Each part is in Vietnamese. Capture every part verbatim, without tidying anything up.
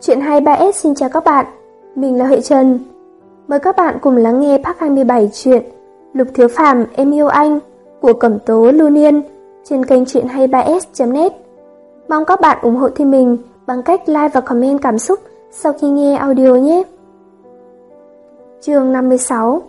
Chuyện hai mươi ba S xin chào các bạn, mình là Huệ Trần. Mời các bạn cùng lắng nghe part hai mươi bảy chuyện Lục Thiếu Phàm Em Yêu Anh của Cẩm Tố Lưu Niên trên kênh truyện hai mươi ba S chấm net. Mong các bạn ủng hộ thêm mình bằng cách like và comment cảm xúc sau khi nghe audio nhé. Chương năm mươi sáu.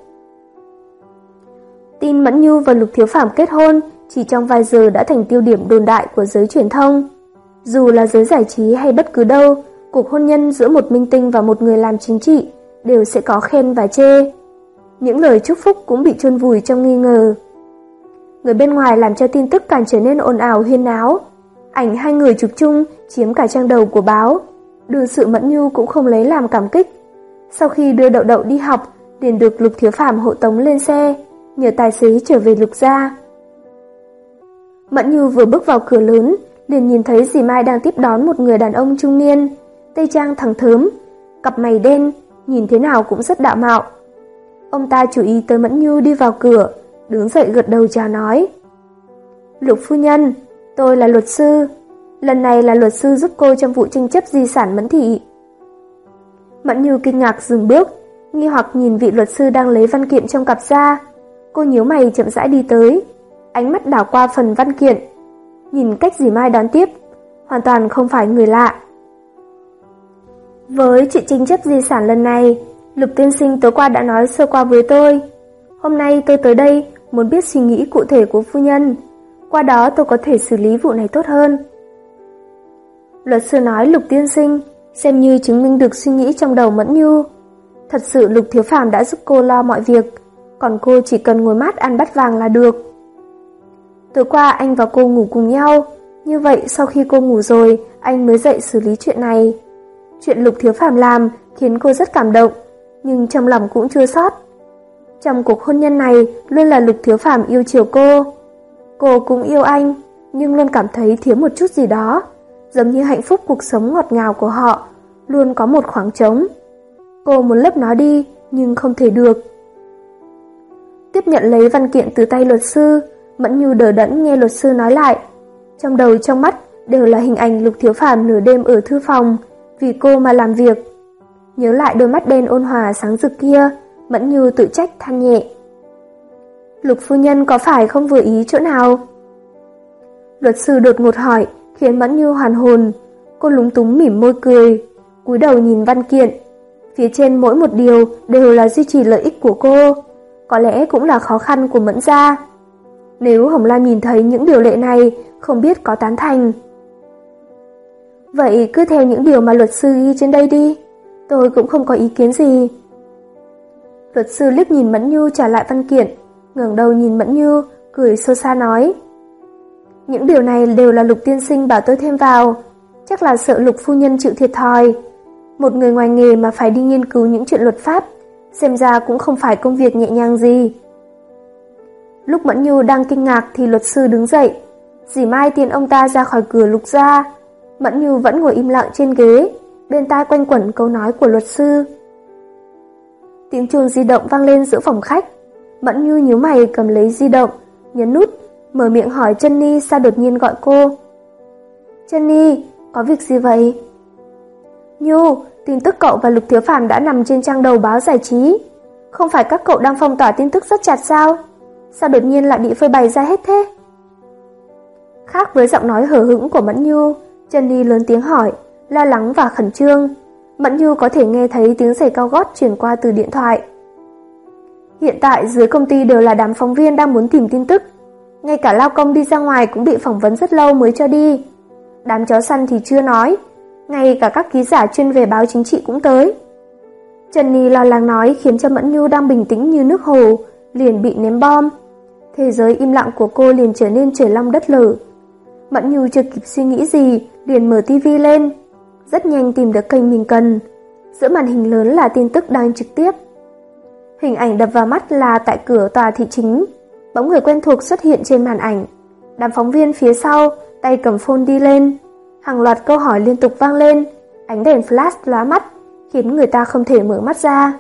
Tin Mẫn Nhu và Lục Thiếu Phàm kết hôn chỉ trong vài giờ đã thành tiêu điểm đồn đại của giới truyền thông. Dù là giới giải trí hay bất cứ đâu, cuộc hôn nhân giữa một minh tinh và một người làm chính trị đều sẽ có khen và chê. Những lời chúc phúc cũng bị chôn vùi trong nghi ngờ. Người bên ngoài làm cho tin tức càng trở nên ồn ào huyên náo. Ảnh hai người chụp chung chiếm cả trang đầu của báo. Đương sự Mẫn Nhu cũng không lấy làm cảm kích. Sau khi đưa Đậu Đậu đi học, liền được Lục Thiếu Phàm hộ tống lên xe, nhờ tài xế trở về Lục gia. Mẫn Nhu vừa bước vào cửa lớn, liền nhìn thấy dì Mai đang tiếp đón một người đàn ông trung niên, tây trang thẳng thớm, cặp mày đen, nhìn thế nào cũng rất đạo mạo. Ông ta chú ý tới Mẫn Nhu đi vào cửa, đứng dậy gật đầu chào nói: "Lục phu nhân, tôi là luật sư, lần này là luật sư giúp cô trong vụ tranh chấp di sản Mẫn thị." Mẫn Nhu kinh ngạc dừng bước, nghi hoặc nhìn vị luật sư đang lấy văn kiện trong cặp ra. Cô nhíu mày chậm rãi đi tới, ánh mắt đảo qua phần văn kiện, nhìn cách dì Mai đón tiếp, hoàn toàn không phải người lạ. "Với chuyện tranh chấp di sản lần này, Lục tiên sinh tối qua đã nói sơ qua với tôi. Hôm nay tôi tới đây muốn biết suy nghĩ cụ thể của phu nhân, qua đó tôi có thể xử lý vụ này tốt hơn." Luật sư nói Lục tiên sinh xem như chứng minh được suy nghĩ trong đầu Mẫn Nhu. Thật sự Lục Thiếu Phàm đã giúp cô lo mọi việc, còn cô chỉ cần ngồi mát ăn bát vàng là được. Tối qua anh và cô ngủ cùng nhau, như vậy sau khi cô ngủ rồi, anh mới dậy xử lý chuyện này. Chuyện Lục Thiếu Phàm làm khiến cô rất cảm động, nhưng trong lòng cũng chua xót. Trong cuộc hôn nhân này luôn là Lục Thiếu Phàm yêu chiều cô. Cô cũng yêu anh, nhưng luôn cảm thấy thiếu một chút gì đó, giống như hạnh phúc cuộc sống ngọt ngào của họ luôn có một khoảng trống. Cô muốn lấp nó đi, nhưng không thể được. Tiếp nhận lấy văn kiện từ tay luật sư, Mẫn Nhu đờ đẫn nghe luật sư nói lại. Trong đầu trong mắt đều là hình ảnh Lục Thiếu Phàm nửa đêm ở thư phòng, vì cô mà làm việc. Nhớ lại đôi mắt đen ôn hòa sáng rực kia, Mẫn Nhu tự trách than nhẹ: "Lục phu nhân có phải không vừa ý chỗ nào?" Luật sư đột ngột hỏi, khiến Mẫn Nhu hoàn hồn. Cô lúng túng mỉm môi cười, cúi đầu nhìn văn kiện. Phía trên mỗi một điều đều là duy trì lợi ích của cô, có lẽ cũng là khó khăn của Mẫn gia. Nếu Hồng Lam nhìn thấy những điều lệ này, không biết có tán thành. "Vậy cứ theo những điều mà luật sư ghi trên đây đi, tôi cũng không có ý kiến gì." Luật sư liếc nhìn Mẫn Nhu trả lại văn kiện, ngẩng đầu nhìn Mẫn Nhu, cười sâu xa nói: "Những điều này đều là Lục tiên sinh bảo tôi thêm vào, chắc là sợ Lục phu nhân chịu thiệt thòi. Một người ngoài nghề mà phải đi nghiên cứu những chuyện luật pháp, xem ra cũng không phải công việc nhẹ nhàng gì." Lúc Mẫn Nhu đang kinh ngạc thì luật sư đứng dậy, dì Mai tiễn ông ta ra khỏi cửa Lục gia. Mẫn Nhu vẫn ngồi im lặng trên ghế, bên tai quanh quẩn câu nói của luật sư. Tiếng chuông di động vang lên giữa phòng khách. Mẫn Nhu nhíu mày cầm lấy di động, nhấn nút, mở miệng hỏi Jenny sao đột nhiên gọi cô. "Jenny, có việc gì vậy?" "Nhu, tin tức cậu và Lục Thiếu Phàm đã nằm trên trang đầu báo giải trí. Không phải các cậu đang phong tỏa tin tức rất chặt sao? Sao đột nhiên lại bị phơi bày ra hết thế?" Khác với giọng nói hờ hững của Mẫn Nhu, Jenny lớn tiếng hỏi, lo lắng và khẩn trương. Mẫn Nhu có thể nghe thấy tiếng giày cao gót truyền qua từ điện thoại. "Hiện tại dưới công ty đều là đám phóng viên đang muốn tìm tin tức. Ngay cả lao công đi ra ngoài cũng bị phỏng vấn rất lâu mới cho đi. Đám chó săn thì chưa nói, ngay cả các ký giả chuyên về báo chính trị cũng tới." Jenny lo lắng nói khiến cho Mẫn Nhu đang bình tĩnh như nước hồ liền bị ném bom. Thế giới im lặng của cô liền trở nên trời long đất lở. Mẫn Nhu chưa kịp suy nghĩ gì, liền mở tivi lên, rất nhanh tìm được kênh mình cần. Giữa màn hình lớn là tin tức đang trực tiếp. Hình ảnh đập vào mắt là tại cửa tòa thị chính, bóng người quen thuộc xuất hiện trên màn ảnh. Đám phóng viên phía sau, tay cầm phone đi lên. Hàng loạt câu hỏi liên tục vang lên, ánh đèn flash lóa mắt, khiến người ta không thể mở mắt ra.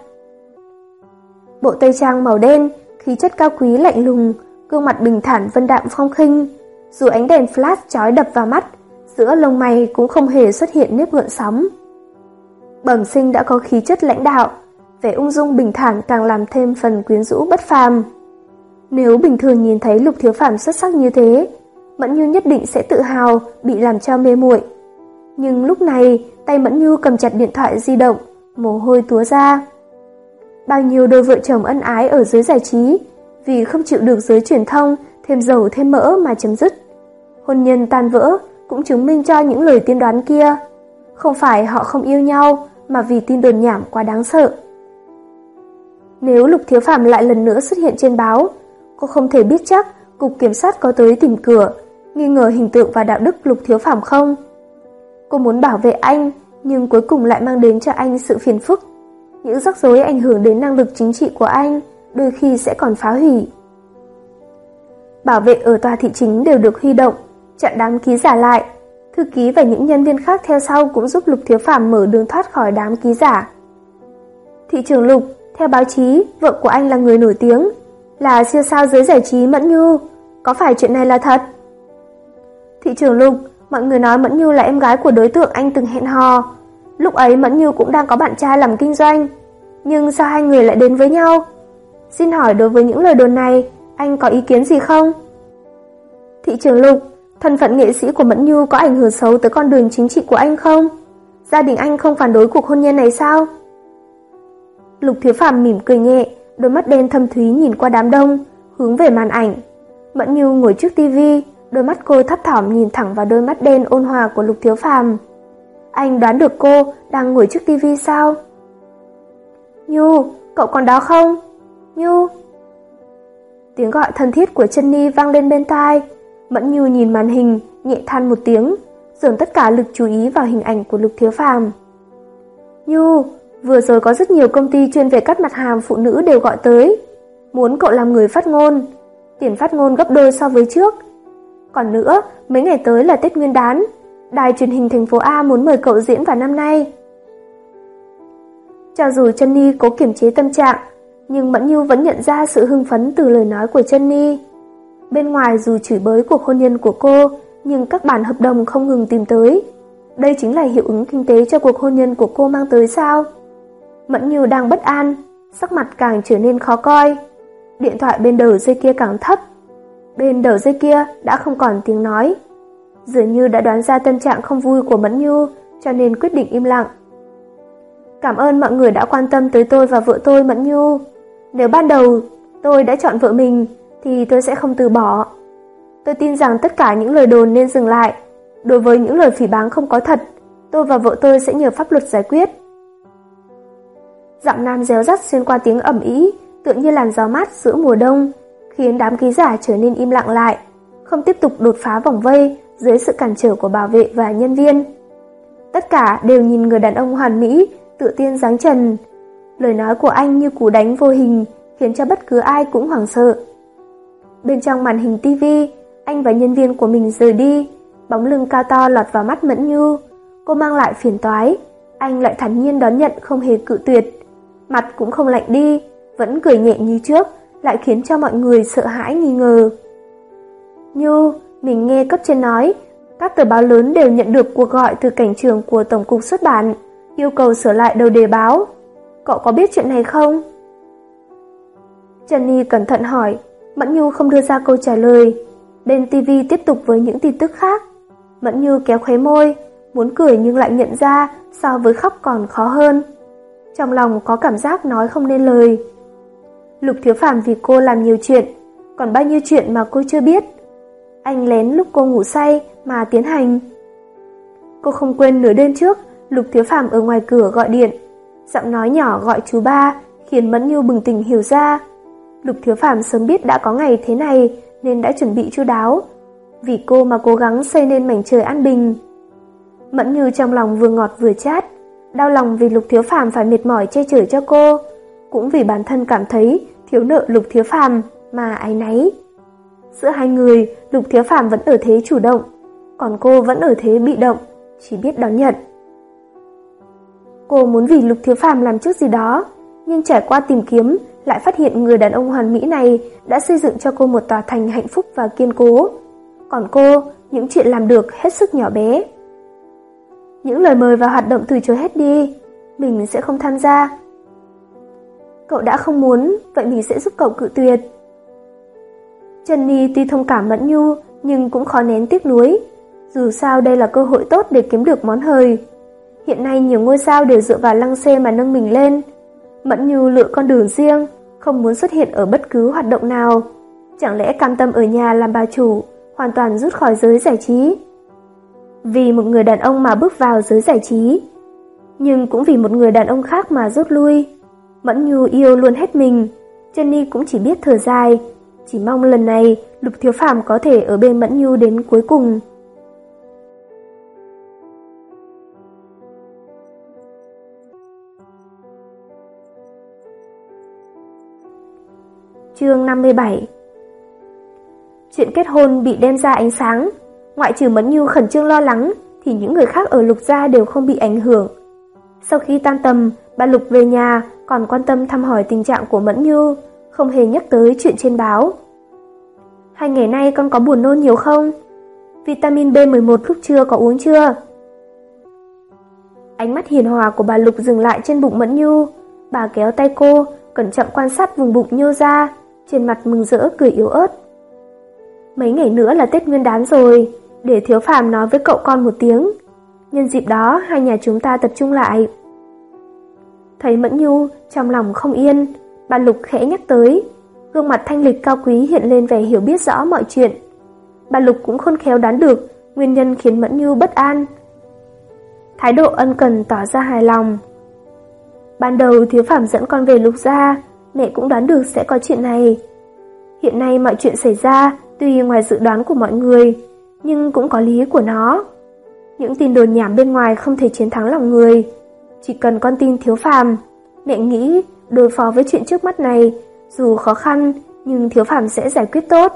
Bộ tây trang màu đen, khí chất cao quý lạnh lùng, gương mặt bình thản vân đạm phong khinh. Dù ánh đèn flash chói đập vào mắt, giữa lông mày cũng không hề xuất hiện nếp gợn sóng. Bẩm sinh đã có khí chất lãnh đạo, vẻ ung dung bình thản càng làm thêm phần quyến rũ bất phàm. Nếu bình thường nhìn thấy Lục Thiếu Phàm xuất sắc như thế, Mẫn Như nhất định sẽ tự hào bị làm cho mê muội. Nhưng lúc này, tay Mẫn Như cầm chặt điện thoại di động, mồ hôi túa ra. Bao nhiêu đôi vợ chồng ân ái ở giới giải trí, vì không chịu được giới truyền thông thêm dầu thêm mỡ mà chấm dứt. Hôn nhân tan vỡ cũng chứng minh cho những lời tiên đoán kia. Không phải họ không yêu nhau, mà vì tin đồn nhảm quá đáng sợ. Nếu Lục Thiếu Phàm lại lần nữa xuất hiện trên báo, cô không thể biết chắc cục kiểm sát có tới tìm cửa, nghi ngờ hình tượng và đạo đức Lục Thiếu Phàm không. Cô muốn bảo vệ anh, nhưng cuối cùng lại mang đến cho anh sự phiền phức. Những rắc rối ảnh hưởng đến năng lực chính trị của anh, đôi khi sẽ còn phá hủy. Bảo vệ ở tòa thị chính đều được huy động, chặn đám ký giả lại. Thư ký và những nhân viên khác theo sau cũng giúp Lục Thiếu Phàm mở đường thoát khỏi đám ký giả. Thị trưởng Lục, theo báo chí, vợ của anh là người nổi tiếng, là siêu sao giới giải trí Mẫn Như. Có phải chuyện này là thật? Thị trưởng Lục, mọi người nói Mẫn Như là em gái của đối tượng anh từng hẹn hò. Lúc ấy Mẫn Như cũng đang có bạn trai làm kinh doanh. Nhưng sao hai người lại đến với nhau? Xin hỏi đối với những lời đồn này, anh có ý kiến gì không? Thị trưởng Lục, thân phận nghệ sĩ của Mẫn Như có ảnh hưởng xấu tới con đường chính trị của anh không? Gia đình anh không phản đối cuộc hôn nhân này sao? Lục Thiếu Phàm mỉm cười nhẹ, đôi mắt đen thâm thúy nhìn qua đám đông, hướng về màn ảnh. Mẫn Như ngồi trước tivi, đôi mắt cô thấp thỏm nhìn thẳng vào đôi mắt đen ôn hòa của Lục Thiếu Phàm. Anh đoán được cô đang ngồi trước tivi sao? Nhu, cậu còn đó không? Nhu. Tiếng gọi thân thiết của Jenny vang lên bên tai. Mẫn Nhu nhìn màn hình, nhẹ than một tiếng, dồn tất cả lực chú ý vào hình ảnh của Lục Thiếu Phàm. Nhu, vừa rồi có rất nhiều công ty chuyên về cắt mặt hàm phụ nữ đều gọi tới, muốn cậu làm người phát ngôn, tiền phát ngôn gấp đôi so với trước. Còn nữa, mấy ngày tới là Tết Nguyên đán, đài truyền hình thành phố A muốn mời cậu diễn vào năm nay. Cho dù Jenny cố kiềm chế tâm trạng, nhưng Mẫn Nhu vẫn nhận ra sự hưng phấn từ lời nói của Jenny. Bên ngoài dù chửi bới cuộc hôn nhân của cô, nhưng các bản hợp đồng không ngừng tìm tới. Đây chính là hiệu ứng kinh tế cho cuộc hôn nhân của cô mang tới sao? Mẫn Nhu đang bất an, sắc mặt càng trở nên khó coi. Điện thoại bên đầu dây kia càng thấp. Bên đầu dây kia đã không còn tiếng nói. Dường như đã đoán ra tâm trạng không vui của Mẫn Nhu, cho nên quyết định im lặng. Cảm ơn mọi người đã quan tâm tới tôi và vợ tôi Mẫn Nhu. Nếu ban đầu tôi đã chọn vợ mình, thì tôi sẽ không từ bỏ. Tôi tin rằng tất cả những lời đồn nên dừng lại. Đối với những lời phỉ báng không có thật, tôi và vợ tôi sẽ nhờ pháp luật giải quyết. Giọng nam réo rắt xuyên qua tiếng ầm ĩ, tựa như làn gió mát giữa mùa đông, khiến đám ký giả trở nên im lặng lại, không tiếp tục đột phá vòng vây dưới sự cản trở của bảo vệ và nhân viên. Tất cả đều nhìn người đàn ông hoàn mỹ, tự tin dáng trần. Lời nói của anh như cú đánh vô hình, khiến cho bất cứ ai cũng hoảng sợ. Bên trong màn hình tivi, anh và nhân viên của mình rời đi, bóng lưng cao to lọt vào mắt Mẫn Nhu. Cô mang lại phiền toái, anh lại thản nhiên đón nhận không hề cự tuyệt. Mặt cũng không lạnh đi, vẫn cười nhẹ như trước, lại khiến cho mọi người sợ hãi nghi ngờ. Nhu, mình nghe cấp trên nói, các tờ báo lớn đều nhận được cuộc gọi từ cảnh trưởng của Tổng cục Xuất bản, yêu cầu sửa lại đầu đề báo. Cậu có biết chuyện này không? Jenny cẩn thận hỏi. Mẫn Nhu không đưa ra câu trả lời. Bên tivi tiếp tục với những tin tức khác. Mẫn Nhu kéo khóe môi, muốn cười nhưng lại nhận ra so với khóc còn khó hơn. Trong lòng có cảm giác nói không nên lời. Lục Thiếu Phàm vì cô làm nhiều chuyện, còn bao nhiêu chuyện mà cô chưa biết. Anh lén lúc cô ngủ say mà tiến hành. Cô không quên nửa đêm trước, Lục Thiếu Phàm ở ngoài cửa gọi điện, giọng nói nhỏ gọi chú ba, khiến Mẫn Nhu bừng tỉnh hiểu ra. Lục Thiếu Phàm sớm biết đã có ngày thế này nên đã chuẩn bị chu đáo, vì cô mà cố gắng xây nên mảnh trời an bình. Mẫn Nhu trong lòng vừa ngọt vừa chát, đau lòng vì Lục Thiếu Phàm phải mệt mỏi che chở cho cô, cũng vì bản thân cảm thấy thiếu nợ Lục Thiếu Phàm mà áy náy. Giữa hai người, Lục Thiếu Phàm vẫn ở thế chủ động, còn cô vẫn ở thế bị động, chỉ biết đón nhận. Cô muốn vì Lục Thiếu Phàm làm chút gì đó, nhưng trải qua tìm kiếm lại phát hiện người đàn ông hoàn mỹ này đã xây dựng cho cô một tòa thành hạnh phúc và kiên cố. Còn cô, những chuyện làm được hết sức nhỏ bé. Những lời mời và hoạt động từ chối hết đi. mình sẽ không tham gia. Cậu đã không muốn, vậy mình sẽ giúp cậu cự tuyệt. Jenny tuy thông cảm Mẫn Nhu nhưng cũng khó nén tiếc nuối. Dù sao đây là cơ hội tốt để kiếm được món hời. Hiện nay nhiều ngôi sao đều dựa vào Lăng Xê mà nâng mình lên. Mẫn Nhu lựa con đường riêng, không muốn xuất hiện ở bất cứ hoạt động nào. Chẳng lẽ cam tâm ở nhà làm bà chủ, hoàn toàn rút khỏi giới giải trí? Vì một người đàn ông mà bước vào giới giải trí, nhưng cũng vì một người đàn ông khác mà rút lui. Mẫn Nhu yêu luôn hết mình, Jenny cũng chỉ biết thở dài, chỉ mong lần này Lục Thiếu Phàm có thể ở bên Mẫn Nhu đến cuối cùng. Chương năm mươi bảy. Chuyện kết hôn bị đem ra ánh sáng, ngoại trừ Mẫn Nhu khẩn trương lo lắng thì những người khác ở Lục gia đều không bị ảnh hưởng. Sau khi tan tầm, bà Lục về nhà còn quan tâm thăm hỏi tình trạng của Mẫn Nhu, không hề nhắc tới chuyện trên báo. Hai ngày nay con có buồn nôn nhiều không? Vitamin B mười một lúc trưa có uống chưa? Ánh mắt hiền hòa của bà Lục dừng lại trên bụng Mẫn Nhu, bà kéo tay cô, cẩn trọng quan sát vùng bụng nhô ra, trên mặt mừng rỡ cười yếu ớt. Mấy ngày nữa là Tết Nguyên đán rồi, để Thiếu Phàm nói với cậu con một tiếng. Nhân dịp đó hai nhà chúng ta tập trung lại. Thấy Mẫn Nhu trong lòng không yên, bà Lục khẽ nhắc tới, gương mặt thanh lịch cao quý hiện lên vẻ hiểu biết rõ mọi chuyện. Bà Lục cũng khôn khéo đoán được nguyên nhân khiến Mẫn Nhu bất an. Thái độ ân cần tỏ ra hài lòng. Ban đầu Thiếu Phàm dẫn con về Lục gia, mẹ cũng đoán được sẽ có chuyện này. Hiện nay mọi chuyện xảy ra tuy ngoài dự đoán của mọi người, nhưng cũng có lý của nó. Những tin đồn nhảm bên ngoài không thể chiến thắng lòng người. Chỉ cần con tin Thiếu Phàm, mẹ nghĩ đối phó với chuyện trước mắt này, dù khó khăn nhưng Thiếu Phàm sẽ giải quyết tốt.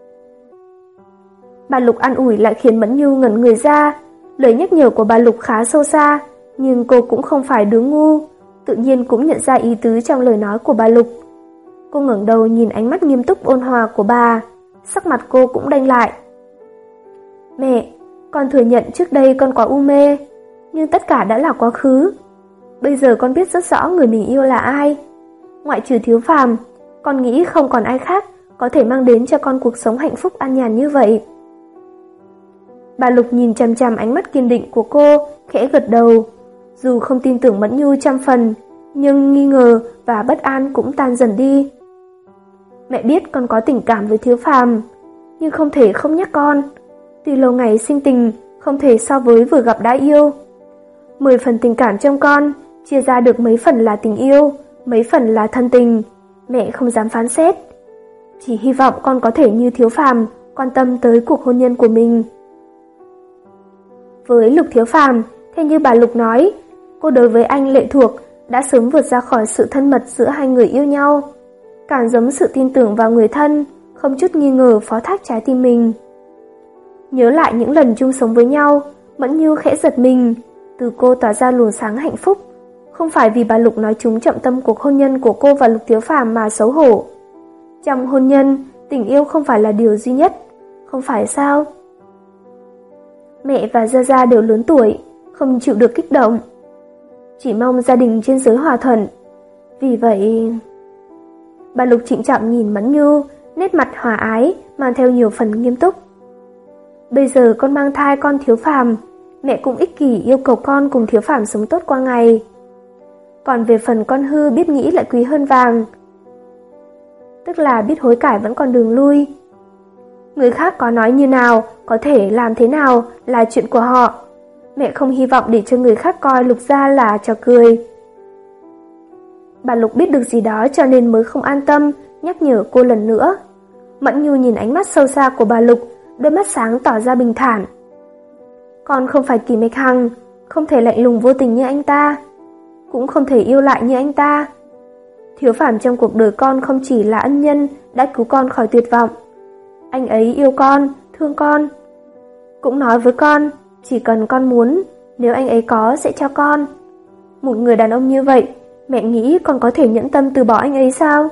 Bà Lục an ủi lại khiến Mẫn Nhu ngẩn người ra. Lời nhắc nhở của bà Lục khá sâu xa, nhưng cô cũng không phải đứa ngu, tự nhiên cũng nhận ra ý tứ trong lời nói của bà Lục. Cô ngẩng đầu nhìn ánh mắt nghiêm túc ôn hòa của bà, sắc mặt cô cũng đanh lại. Mẹ, con thừa nhận trước đây con có u mê, nhưng tất cả đã là quá khứ. Bây giờ con biết rất rõ người mình yêu là ai. Ngoại trừ Thiếu Phàm, con nghĩ không còn ai khác có thể mang đến cho con cuộc sống hạnh phúc an nhàn như vậy. Bà Lục nhìn chằm chằm ánh mắt kiên định của cô, khẽ gật đầu. Dù không tin tưởng Mẫn Nhu trăm phần, nhưng nghi ngờ và bất an cũng tan dần đi. Mẹ biết con có tình cảm với Thiếu Phàm, nhưng không thể không nhắc con. Tuy lâu ngày sinh tình, không thể so với vừa gặp đã yêu. Mười phần tình cảm trong con, chia ra được mấy phần là tình yêu, mấy phần là thân tình. Mẹ không dám phán xét. Chỉ hy vọng con có thể như Thiếu Phàm, quan tâm tới cuộc hôn nhân của mình. Với Lục Thiếu Phàm, theo như bà Lục nói, cô đối với anh lệ thuộc đã sớm vượt ra khỏi sự thân mật giữa hai người yêu nhau, càng giống sự tin tưởng vào người thân, không chút nghi ngờ phó thác trái tim mình. Nhớ lại những lần chung sống với nhau, Mẫn Nhu khẽ giật mình, từ cô tỏa ra luồng sáng hạnh phúc, không phải vì bà Lục nói trúng trọng tâm cuộc hôn nhân của cô và Lục Thiếu Phàm mà xấu hổ. Trong hôn nhân, tình yêu không phải là điều duy nhất, không phải sao? Mẹ và Gia Gia đều lớn tuổi, không chịu được kích động. Chỉ mong gia đình trên giới hòa thuận. Vì vậy... Bà Lục trịnh trọng nhìn Mẫn Nhu, nét mặt hòa ái, mang theo nhiều phần nghiêm túc. Bây giờ con mang thai con Thiếu Phàm, mẹ cũng ích kỷ yêu cầu con cùng Thiếu Phàm sống tốt qua ngày. Còn về phần con hư biết nghĩ lại quý hơn vàng. Tức là biết hối cải vẫn còn đường lui. Người khác có nói như nào, có thể làm thế nào là chuyện của họ. Mẹ không hy vọng để cho người khác coi Lục gia là trò cười. Bà Lục biết được gì đó cho nên mới không an tâm, nhắc nhở cô lần nữa. Mẫn Nhu nhìn ánh mắt sâu xa của bà Lục, đôi mắt sáng tỏ ra bình thản. Con không phải Kỷ Mạch Hằng, không thể lạnh lùng vô tình như anh ta, cũng không thể yêu lại như anh ta. Thiếu Phàm trong cuộc đời con không chỉ là ân nhân đã cứu con khỏi tuyệt vọng. Anh ấy yêu con, thương con. Cũng nói với con, chỉ cần con muốn, nếu anh ấy có sẽ cho con. Một người đàn ông như vậy, mẹ nghĩ con có thể nhẫn tâm từ bỏ anh ấy sao?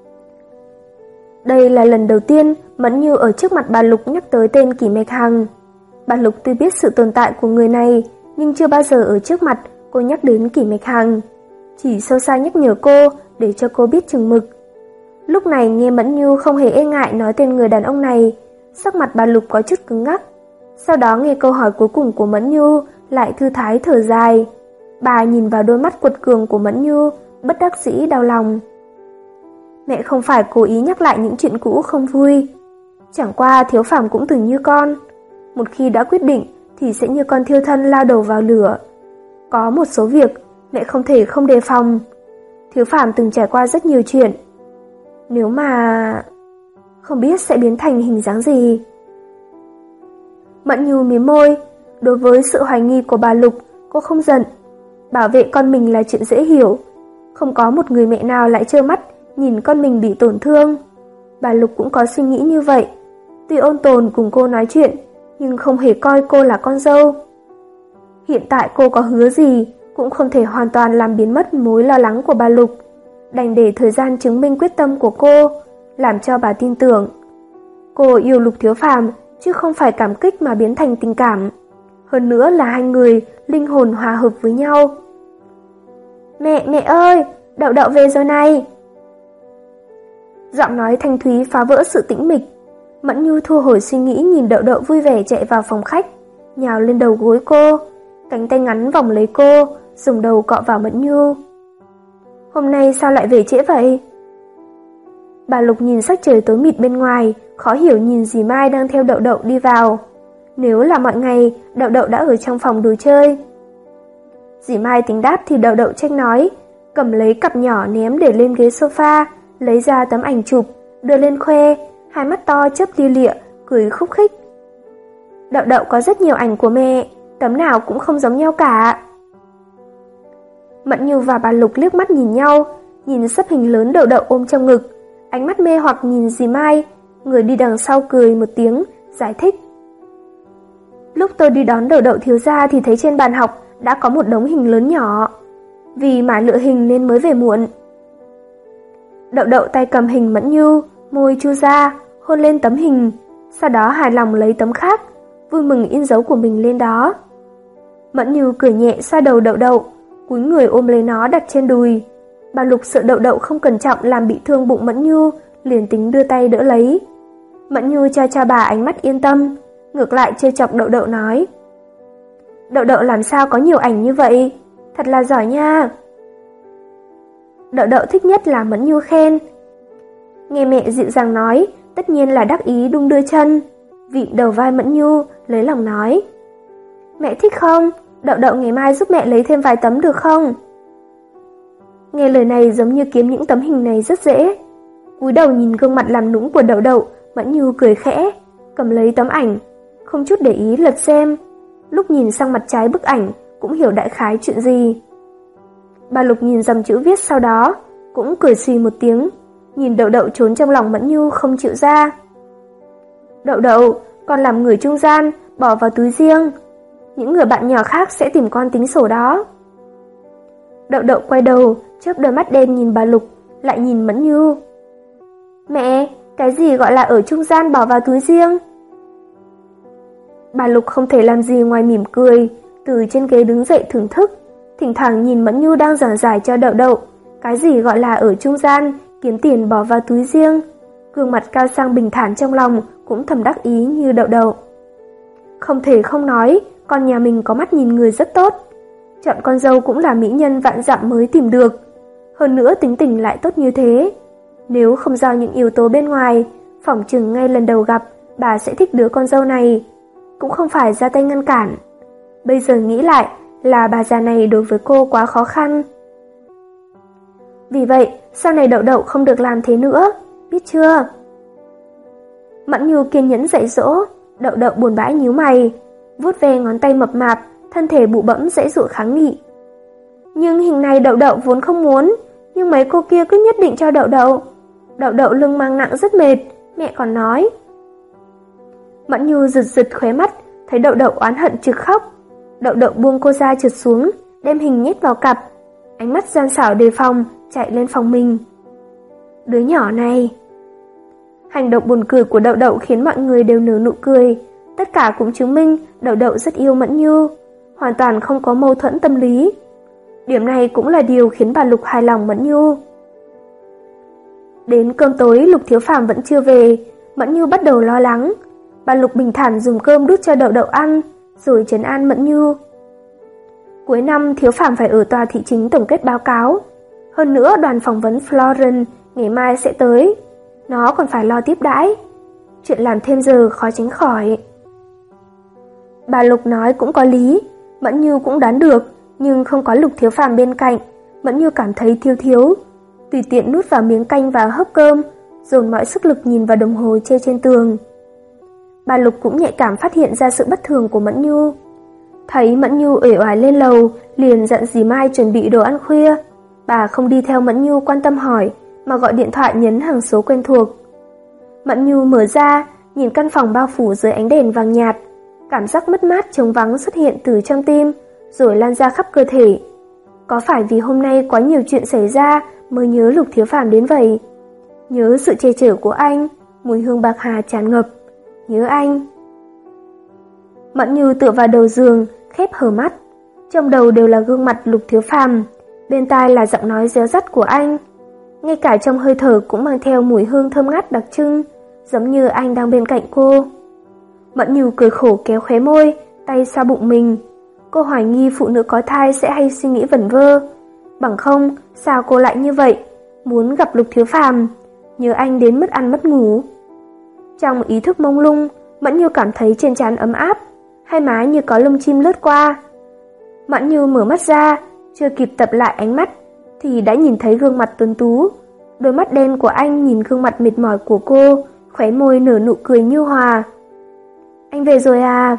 Đây là lần đầu tiên Mẫn Nhu ở trước mặt bà Lục nhắc tới tên Kỷ Mạch Hằng. Bà Lục tuy biết sự tồn tại của người này, nhưng chưa bao giờ ở trước mặt cô nhắc đến Kỷ Mạch Hằng, chỉ sâu xa nhắc nhở cô để cho cô biết chừng mực. Lúc này nghe Mẫn Như không hề e ngại nói tên người đàn ông này, sắc mặt bà Lục có chút cứng ngắc. Sau đó nghe câu hỏi cuối cùng của Mẫn Như lại thư thái thở dài. Bà nhìn vào đôi mắt quật cường của Mẫn Như, bất đắc dĩ đau lòng. Mẹ không phải cố ý nhắc lại những chuyện cũ không vui. Chẳng qua Thiếu Phàm cũng từng như con. Một khi đã quyết định thì sẽ như con thiêu thân lao đầu vào lửa. Có một số việc mẹ không thể không đề phòng. Thiếu Phàm từng trải qua rất nhiều chuyện. Nếu mà... không biết sẽ biến thành hình dáng gì. Mẫn Như mím môi. Đối với sự hoài nghi của bà Lục, cô không giận. Bảo vệ con mình là chuyện dễ hiểu. Không có một người mẹ nào lại trơ mắt nhìn con mình bị tổn thương. Bà Lục cũng có suy nghĩ như vậy. Tuy ôn tồn cùng cô nói chuyện, nhưng không hề coi cô là con dâu. Hiện tại cô có hứa gì cũng không thể hoàn toàn làm biến mất mối lo lắng của bà Lục. Đành để thời gian chứng minh quyết tâm của cô, làm cho bà tin tưởng. Cô yêu Lục Thiếu Phàm chứ không phải cảm kích mà biến thành tình cảm. Hơn nữa là hai người linh hồn hòa hợp với nhau. Mẹ, mẹ ơi, Đậu Đậu về rồi này. Giọng nói thanh thúy phá vỡ sự tĩnh mịch. Mẫn Như thu hồi suy nghĩ nhìn Đậu Đậu vui vẻ chạy vào phòng khách, nhào lên đầu gối cô, cánh tay ngắn vòng lấy cô, dùng đầu cọ vào Mẫn Như. Hôm nay sao lại về trễ vậy? Bà Lục nhìn sắc trời tối mịt bên ngoài, khó hiểu nhìn dì Mai đang theo Đậu Đậu đi vào. Nếu là mọi ngày, Đậu Đậu đã ở trong phòng đồ chơi. Dì Mai tính đáp thì Đậu Đậu trách nói, cầm lấy cặp nhỏ ném để lên ghế sofa, lấy ra tấm ảnh chụp, đưa lên khoe, hai mắt to chớp lia lịa, cười khúc khích. Đậu Đậu có rất nhiều ảnh của mẹ, tấm nào cũng không giống nhau cả. Mẫn Như và bà Lục liếc mắt nhìn nhau, nhìn sấp hình lớn Đậu Đậu ôm trong ngực, ánh mắt mê hoặc nhìn dì Mai, người đi đằng sau cười một tiếng, giải thích. Lúc tôi đi đón Đậu Đậu thiếu gia thì thấy trên bàn học đã có một đống hình lớn nhỏ. Vì mãi lựa hình nên mới về muộn. Đậu Đậu tay cầm hình Mẫn Như, môi chu ra, hôn lên tấm hình, sau đó hài lòng lấy tấm khác, vui mừng in dấu của mình lên đó. Mẫn Như cười nhẹ xoa đầu Đậu Đậu, cúi người ôm lấy nó đặt trên đùi. Bà Lục sợ Đậu Đậu không cẩn trọng làm bị thương bụng Mẫn Như, liền tính đưa tay đỡ lấy. Mẫn Như cho cho bà ánh mắt yên tâm, ngược lại trêu chọc Đậu Đậu nói. Đậu Đậu làm sao có nhiều ảnh như vậy? Thật là giỏi nha. Đậu Đậu thích nhất là Mẫn Như khen. Nghe mẹ dịu dàng nói, tất nhiên là đắc ý đung đưa chân, vịn đầu vai Mẫn Như, lấy lòng nói. Mẹ thích không? Đậu Đậu ngày mai giúp mẹ lấy thêm vài tấm được không? Nghe lời này giống như kiếm những tấm hình này rất dễ. Cúi đầu nhìn gương mặt làm nũng của Đậu Đậu, Mẫn Như cười khẽ, cầm lấy tấm ảnh, không chút để ý lật xem. Lúc nhìn sang mặt trái bức ảnh, cũng hiểu đại khái chuyện gì. Bà Lục nhìn dòng chữ viết sau đó, cũng cười xì một tiếng, nhìn Đậu Đậu trốn trong lòng Mẫn Như không chịu ra. Đậu Đậu, con làm người trung gian, bỏ vào túi riêng. Những người bạn nhỏ khác sẽ tìm con tính sổ đó. Đậu Đậu quay đầu, chớp đôi mắt đen nhìn bà Lục, lại nhìn Mẫn Như. Mẹ, cái gì gọi là ở trung gian bỏ vào túi riêng? Bà Lục không thể làm gì ngoài mỉm cười, từ trên ghế đứng dậy thưởng thức, thỉnh thoảng nhìn Mẫn Như đang giảng giải cho Đậu Đậu cái gì gọi là ở trung gian, kiếm tiền bỏ vào túi riêng. Gương mặt cao sang bình thản trong lòng cũng thầm đắc ý như Đậu Đậu. Không thể không nói, con nhà mình có mắt nhìn người rất tốt. Chọn con dâu cũng là mỹ nhân vạn dặm mới tìm được. Hơn nữa tính tình lại tốt như thế. Nếu không do những yếu tố bên ngoài, phỏng chừng ngay lần đầu gặp, bà sẽ thích đứa con dâu này. Cũng không phải ra tay ngăn cản. Bây giờ nghĩ lại là bà già này đối với cô quá khó khăn. Vì vậy, sau này Đậu Đậu không được làm thế nữa, biết chưa? Mẫn Như kiên nhẫn dạy dỗ, Đậu Đậu buồn bã nhíu mày, vuốt ve ngón tay mập mạp, thân thể bụ bẫm giãy giụa kháng nghị. Nhưng hình này Đậu Đậu vốn không muốn, nhưng mấy cô kia cứ nhất định cho Đậu Đậu. Đậu Đậu lưng mang nặng rất mệt, mẹ còn nói. Mẫn Như giật giật khóe mắt, thấy Đậu Đậu oán hận trực khóc. Đậu Đậu buông cô ra trượt xuống, đem hình nhét vào cặp, ánh mắt gian xảo đề phòng, chạy lên phòng mình. Đứa nhỏ này. Hành động buồn cười của Đậu Đậu khiến mọi người đều nở nụ cười, tất cả cũng chứng minh Đậu Đậu rất yêu Mẫn Như, hoàn toàn không có mâu thuẫn tâm lý. Điểm này cũng là điều khiến bà Lục hài lòng Mẫn Nhu. Đến cơm tối Lục Thiếu Phàm vẫn chưa về, Mẫn Nhu bắt đầu lo lắng. Bà Lục bình thản dùng cơm đút cho Đậu Đậu ăn, rồi trấn an Mẫn Nhu. Cuối năm Thiếu Phàm phải ở tòa thị chính tổng kết báo cáo. Hơn nữa đoàn phỏng vấn Florence ngày mai sẽ tới. Nó còn phải lo tiếp đãi. Chuyện làm thêm giờ khó tránh khỏi. Bà Lục nói cũng có lý, Mẫn Nhu cũng đoán được, nhưng không có Lục Thiếu Phàm bên cạnh, Mẫn Nhu cảm thấy thiếu thiếu. Tùy tiện nuốt vào miếng canh và hớp cơm, dồn mọi sức lực nhìn vào đồng hồ treo trên tường. Bà Lục cũng nhạy cảm phát hiện ra sự bất thường của Mẫn Nhu. Thấy Mẫn Nhu uể oải lên lầu, liền dặn dì Mai chuẩn bị đồ ăn khuya. Bà không đi theo Mẫn Nhu quan tâm hỏi, mà gọi điện thoại nhấn hàng số quen thuộc. Mẫn Nhu mở ra, nhìn căn phòng bao phủ dưới ánh đèn vàng nhạt. Cảm giác mất mát trống vắng xuất hiện từ trong tim, rồi lan ra khắp cơ thể. Có phải vì hôm nay quá nhiều chuyện xảy ra mới nhớ Lục Thiếu Phàm đến vậy? Nhớ sự che chở của anh, mùi hương bạc hà tràn ngập. Nhớ anh. Mẫn Nhu tựa vào đầu giường, khép hờ mắt. Trong đầu đều là gương mặt Lục Thiếu Phàm, bên tai là giọng nói réo rắt của anh. Ngay cả trong hơi thở cũng mang theo mùi hương thơm ngát đặc trưng, giống như anh đang bên cạnh cô. Mẫn Nhu cười khổ kéo khóe môi, tay xoa bụng mình. Cô hoài nghi phụ nữ có thai sẽ hay suy nghĩ vẩn vơ. Bằng không, sao cô lại như vậy? Muốn gặp Lục Thiếu Phàm, nhớ anh đến mất ăn mất ngủ. Trong ý thức mông lung, Mẫn Nhu cảm thấy trên trán ấm áp, hai má như có lông chim lướt qua. Mẫn Nhu mở mắt ra, chưa kịp tập lại ánh mắt, thì đã nhìn thấy gương mặt tuấn tú. Đôi mắt đen của anh nhìn gương mặt mệt mỏi của cô, khóe môi nở nụ cười nhu hòa. Anh về rồi à?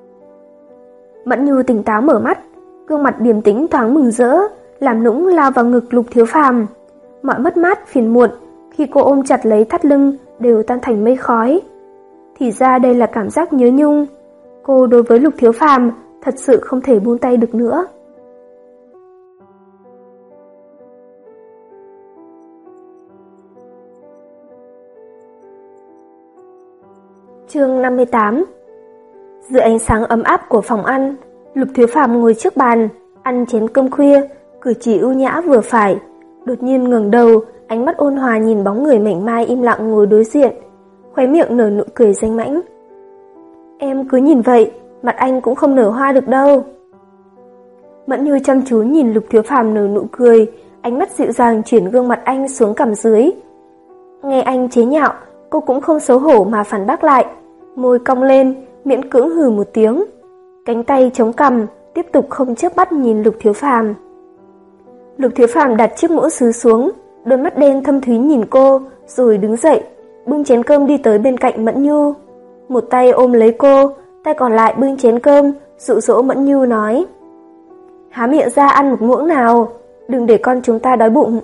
Mẫn Nhu tỉnh táo mở mắt, gương mặt điềm tĩnh thoáng mừng rỡ, làm nũng lao vào ngực Lục Thiếu Phàm. Mọi mất mát phiền muộn khi cô ôm chặt lấy thắt lưng đều tan thành mây khói. Thì ra đây là cảm giác nhớ nhung. Cô đối với Lục Thiếu Phàm thật sự không thể buông tay được nữa. Chương năm mươi tám. Dưới ánh sáng ấm áp của phòng ăn, Lục Thiếu Phàm ngồi trước bàn, ăn chén cơm khuya, cử chỉ ưu nhã vừa phải. Đột nhiên ngẩng đầu, ánh mắt ôn hòa nhìn bóng người mảnh mai im lặng ngồi đối diện, khóe miệng nở nụ cười danh mãnh. Em cứ nhìn vậy, mặt anh cũng không nở hoa được đâu. Mẫn Nhu chăm chú nhìn Lục Thiếu Phàm nở nụ cười, ánh mắt dịu dàng chuyển gương mặt anh xuống cằm dưới. Nghe anh chế nhạo, cô cũng không xấu hổ mà phản bác lại, môi cong lên, miễn cưỡng hừ một tiếng, cánh tay chống cằm, tiếp tục không chớp mắt nhìn Lục Thiếu Phàm. Lục Thiếu Phàm đặt chiếc muỗng sứ xuống, đôi mắt đen thâm thúy nhìn cô, rồi đứng dậy, bưng chén cơm đi tới bên cạnh Mẫn Nhu. Một tay ôm lấy cô, tay còn lại bưng chén cơm, dụ dỗ Mẫn Nhu nói: Há miệng ra ăn một muỗng nào, đừng để con chúng ta đói bụng.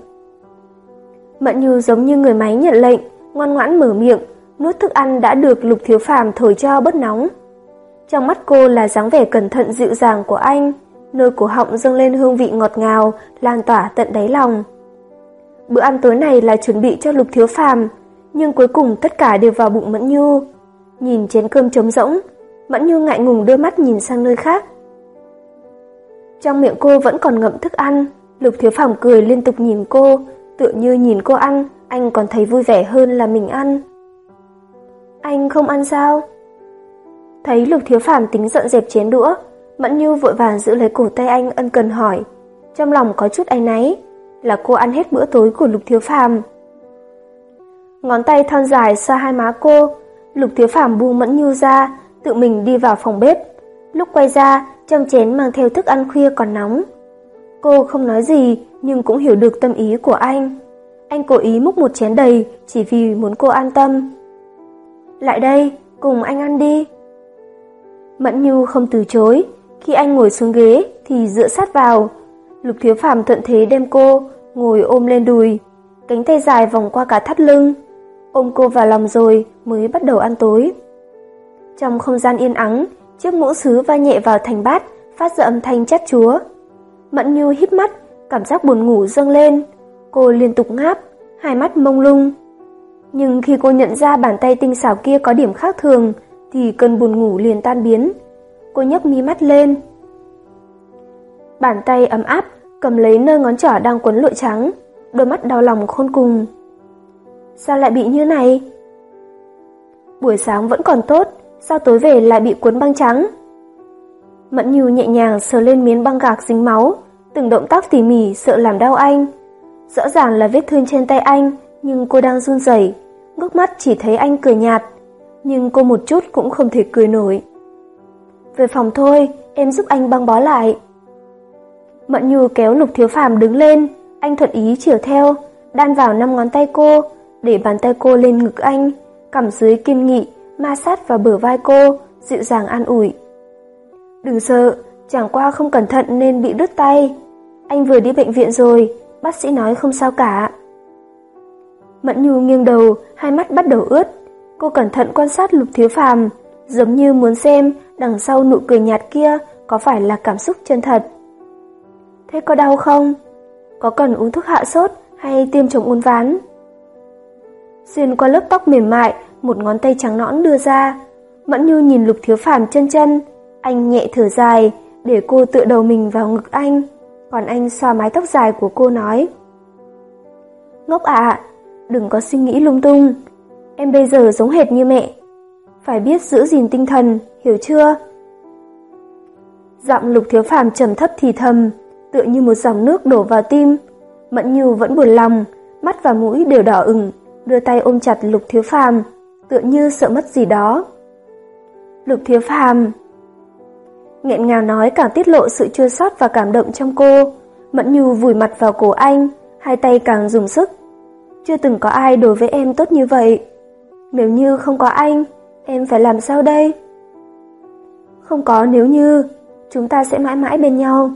Mẫn Nhu giống như người máy nhận lệnh, ngoan ngoãn mở miệng, nuốt thức ăn đã được Lục Thiếu Phàm thổi cho bớt nóng. Trong mắt cô là dáng vẻ cẩn thận dịu dàng của anh, nơi cổ họng dâng lên hương vị ngọt ngào, lan tỏa tận đáy lòng. Bữa ăn tối này là chuẩn bị cho Lục Thiếu Phàm, nhưng cuối cùng tất cả đều vào bụng Mẫn Nhu. Nhìn chén cơm trống rỗng, Mẫn Nhu ngại ngùng đưa mắt nhìn sang nơi khác. Trong miệng cô vẫn còn ngậm thức ăn, Lục Thiếu Phàm cười liên tục nhìn cô, tựa như nhìn cô ăn, anh còn thấy vui vẻ hơn là mình ăn. Anh không ăn sao? Thấy Lục Thiếu Phàm tính dọn dẹp chén đũa, Mẫn Nhu vội vàng giữ lấy cổ tay anh ân cần hỏi, trong lòng có chút áy náy, là cô ăn hết bữa tối của Lục Thiếu Phàm. Ngón tay thon dài xoa hai má cô, Lục Thiếu Phàm buông Mẫn Nhu ra, tự mình đi vào phòng bếp. Lúc quay ra, trong chén mang theo thức ăn khuya còn nóng. Cô không nói gì, nhưng cũng hiểu được tâm ý của anh. Anh cố ý múc một chén đầy, chỉ vì muốn cô an tâm. Lại đây, cùng anh ăn đi. Mẫn Nhu không từ chối, khi anh ngồi xuống ghế thì dựa sát vào. Lục Thiếu Phàm thuận thế đem cô ngồi ôm lên đùi, cánh tay dài vòng qua cả thắt lưng, ôm cô vào lòng rồi mới bắt đầu ăn tối. Trong không gian yên ắng, chiếc muỗng sứ va nhẹ vào thành bát, phát ra âm thanh chát chúa. Mẫn Nhu híp mắt, cảm giác buồn ngủ dâng lên, cô liên tục ngáp, hai mắt mông lung. Nhưng khi cô nhận ra bàn tay tinh xảo kia có điểm khác thường, thì cơn buồn ngủ liền tan biến. Cô nhấc mí mắt lên. Bàn tay ấm áp cầm lấy nơi ngón trỏ đang quấn lụa trắng, đôi mắt đau lòng khôn cùng. Sao lại bị như này? Buổi sáng vẫn còn tốt, sao tối về lại bị cuốn băng trắng? Mẫn Như nhẹ nhàng sờ lên miếng băng gạc dính máu, từng động tác tỉ mỉ sợ làm đau anh. Rõ ràng là vết thương trên tay anh, nhưng cô đang run rẩy, ngước mắt chỉ thấy anh cười nhạt, nhưng cô một chút cũng không thể cười nổi. Về phòng thôi, em giúp anh băng bó lại. Mẫn Như kéo Lục Thiếu Phàm đứng lên, anh thuận ý chiều theo, đan vào năm ngón tay cô, để bàn tay cô lên ngực anh, cằm dưới kiên nghị, ma sát vào bờ vai cô, dịu dàng an ủi. Đừng sợ, chẳng qua không cẩn thận nên bị đứt tay. Anh vừa đi bệnh viện rồi, bác sĩ nói không sao cả. Mẫn Như nghiêng đầu, hai mắt bắt đầu ướt. Cô cẩn thận quan sát Lục Thiếu Phàm, giống như muốn xem đằng sau nụ cười nhạt kia có phải là cảm xúc chân thật. Thế có đau không? Có cần uống thuốc hạ sốt hay tiêm chống uốn ván? Xuyên qua lớp tóc mềm mại, một ngón tay trắng nõn đưa ra. Mẫn Như nhìn Lục Thiếu Phàm chân chân, anh nhẹ thở dài, để cô tựa đầu mình vào ngực anh, còn anh xoa mái tóc dài của cô nói. Ngốc ạ, đừng có suy nghĩ lung tung, em bây giờ giống hệt như mẹ, phải biết giữ gìn tinh thần, hiểu chưa? Giọng Lục Thiếu Phàm trầm thấp thì thầm, tựa như một dòng nước đổ vào tim. Mẫn Như vẫn buồn lòng, mắt và mũi đều đỏ ửng, đưa tay ôm chặt Lục Thiếu Phàm, tựa như sợ mất gì đó. Lục Thiếu Phàm, nghẹn ngào nói càng tiết lộ sự chua xót và cảm động trong cô. Mẫn Như vùi mặt vào cổ anh, hai tay càng dùng sức. Chưa từng có ai đối với em tốt như vậy. Nếu như không có anh, em phải làm sao đây? Không có nếu như, chúng ta sẽ mãi mãi bên nhau.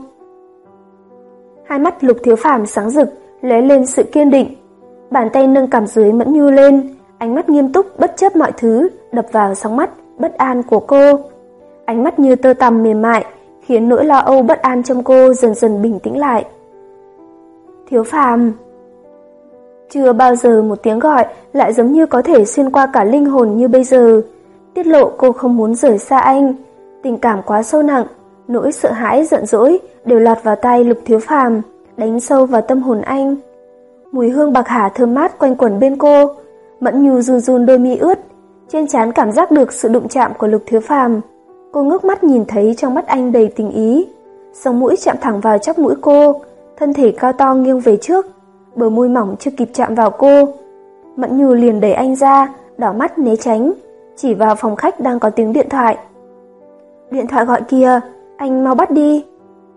Hai mắt Lục Thiếu Phàm sáng rực, lóe lên sự kiên định. Bàn tay nâng cằm dưới Mẫn Như lên, ánh mắt nghiêm túc bất chấp mọi thứ đập vào sóng mắt bất an của cô. Ánh mắt như tơ tằm mềm mại, khiến nỗi lo âu bất an trong cô dần dần bình tĩnh lại. Thiếu Phàm. Chưa bao giờ một tiếng gọi lại giống như có thể xuyên qua cả linh hồn như bây giờ, tiết lộ cô không muốn rời xa anh. Tình cảm quá sâu nặng, nỗi sợ hãi giận dỗi đều lọt vào tai Lục Thiếu Phàm, đánh sâu vào tâm hồn anh. Mùi hương bạc hà thơm mát quanh quẩn bên cô. Mẫn Như run run đôi mi ướt, trên trán cảm giác được sự đụng chạm của Lục Thiếu Phàm. Cô ngước mắt nhìn thấy trong mắt anh đầy tình ý, sống mũi chạm thẳng vào chóp mũi cô, thân thể cao to nghiêng về trước, bờ môi mỏng chưa kịp chạm vào cô. Mẫn Như liền đẩy anh ra, đỏ mắt né tránh, chỉ vào phòng khách đang có tiếng điện thoại. Điện thoại gọi kìa, anh mau bắt đi.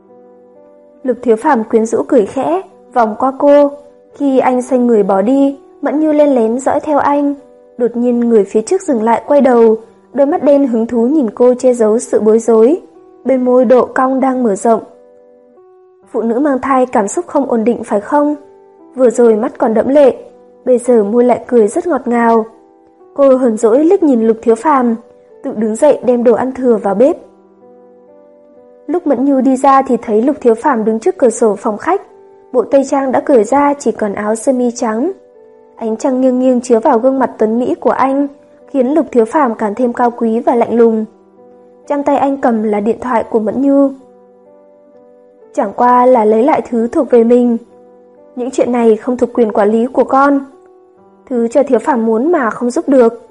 Lục Thiếu Phàm quyến rũ cười khẽ, vòng qua cô. Khi anh xoay người bỏ đi, Mẫn Như len lén dõi theo anh. Đột nhiên người phía trước dừng lại quay đầu, đôi mắt đen hứng thú nhìn cô che giấu sự bối rối, bên môi độ cong đang mở rộng. Phụ nữ mang thai cảm xúc không ổn định phải không? Vừa rồi mắt còn đẫm lệ, bây giờ môi lại cười rất ngọt ngào. Cô hờn dỗi liếc nhìn Lục Thiếu Phàm, tự đứng dậy đem đồ ăn thừa vào bếp. Lúc Mẫn Như đi ra thì thấy Lục Thiếu Phàm đứng trước cửa sổ phòng khách, bộ tây trang đã cởi ra chỉ còn áo sơ mi trắng. Ánh trăng nghiêng nghiêng chiếu vào gương mặt tuấn mỹ của anh, khiến Lục Thiếu Phàm càng thêm cao quý và lạnh lùng. Trong tay anh cầm là điện thoại của Mẫn Như. Chẳng qua là lấy lại thứ thuộc về mình. Những chuyện này không thuộc quyền quản lý của con. Thứ cho Thiếu Phàm muốn mà không giúp được.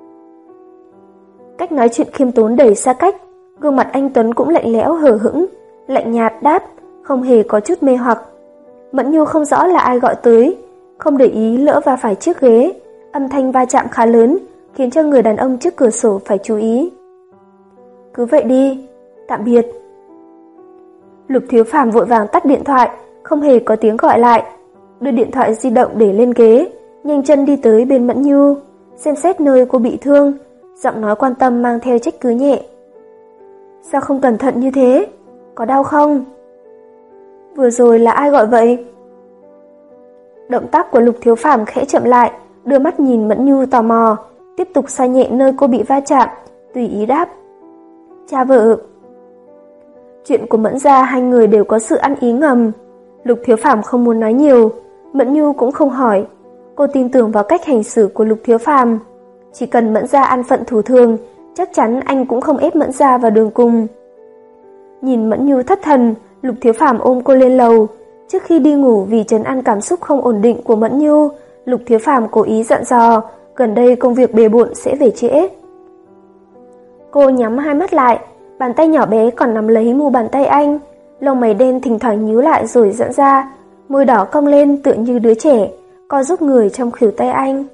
Cách nói chuyện khiêm tốn đầy xa cách, gương mặt anh Tuấn cũng lạnh lẽo hờ hững, lạnh nhạt đáp, không hề có chút mê hoặc. Mẫn Như không rõ là ai gọi tới, không để ý lỡ va phải chiếc ghế, âm thanh va chạm khá lớn, khiến cho người đàn ông trước cửa sổ phải chú ý. Cứ vậy đi, tạm biệt. Lục Thiếu Phàm vội vàng tắt điện thoại, không hề có tiếng gọi lại, đưa điện thoại di động để lên ghế, nhanh chân đi tới bên Mẫn Như, xem xét nơi cô bị thương, giọng nói quan tâm mang theo trách cứ nhẹ. Sao không cẩn thận như thế? Có đau không? Vừa rồi là ai gọi vậy? Động tác của Lục Thiếu Phàm khẽ chậm lại, đưa mắt nhìn Mẫn Như tò mò, tiếp tục xoa nhẹ nơi cô bị va chạm, tùy ý đáp. Cha vợ. Chuyện của Mẫn gia hai người đều có sự ăn ý ngầm. Lục Thiếu Phàm không muốn nói nhiều, Mẫn Như cũng không hỏi. Cô tin tưởng vào cách hành xử của Lục Thiếu Phàm, chỉ cần Mẫn gia an phận thủ thường, chắc chắn anh cũng không ép Mẫn gia vào đường cùng. Nhìn Mẫn Như thất thần, Lục Thiếu Phàm ôm cô lên lầu, Trước khi đi ngủ vì trấn an cảm xúc không ổn định của Mẫn Nhu, Lục Thiếu Phàm cố ý dặn dò, gần đây công việc bề bộn sẽ về trễ. Cô nhắm hai mắt lại, bàn tay nhỏ bé còn nắm lấy mu bàn tay anh, lông mày đen thỉnh thoảng nhíu lại rồi giãn ra, môi đỏ cong lên tựa như đứa trẻ, co giúp người trong khuỷu tay anh.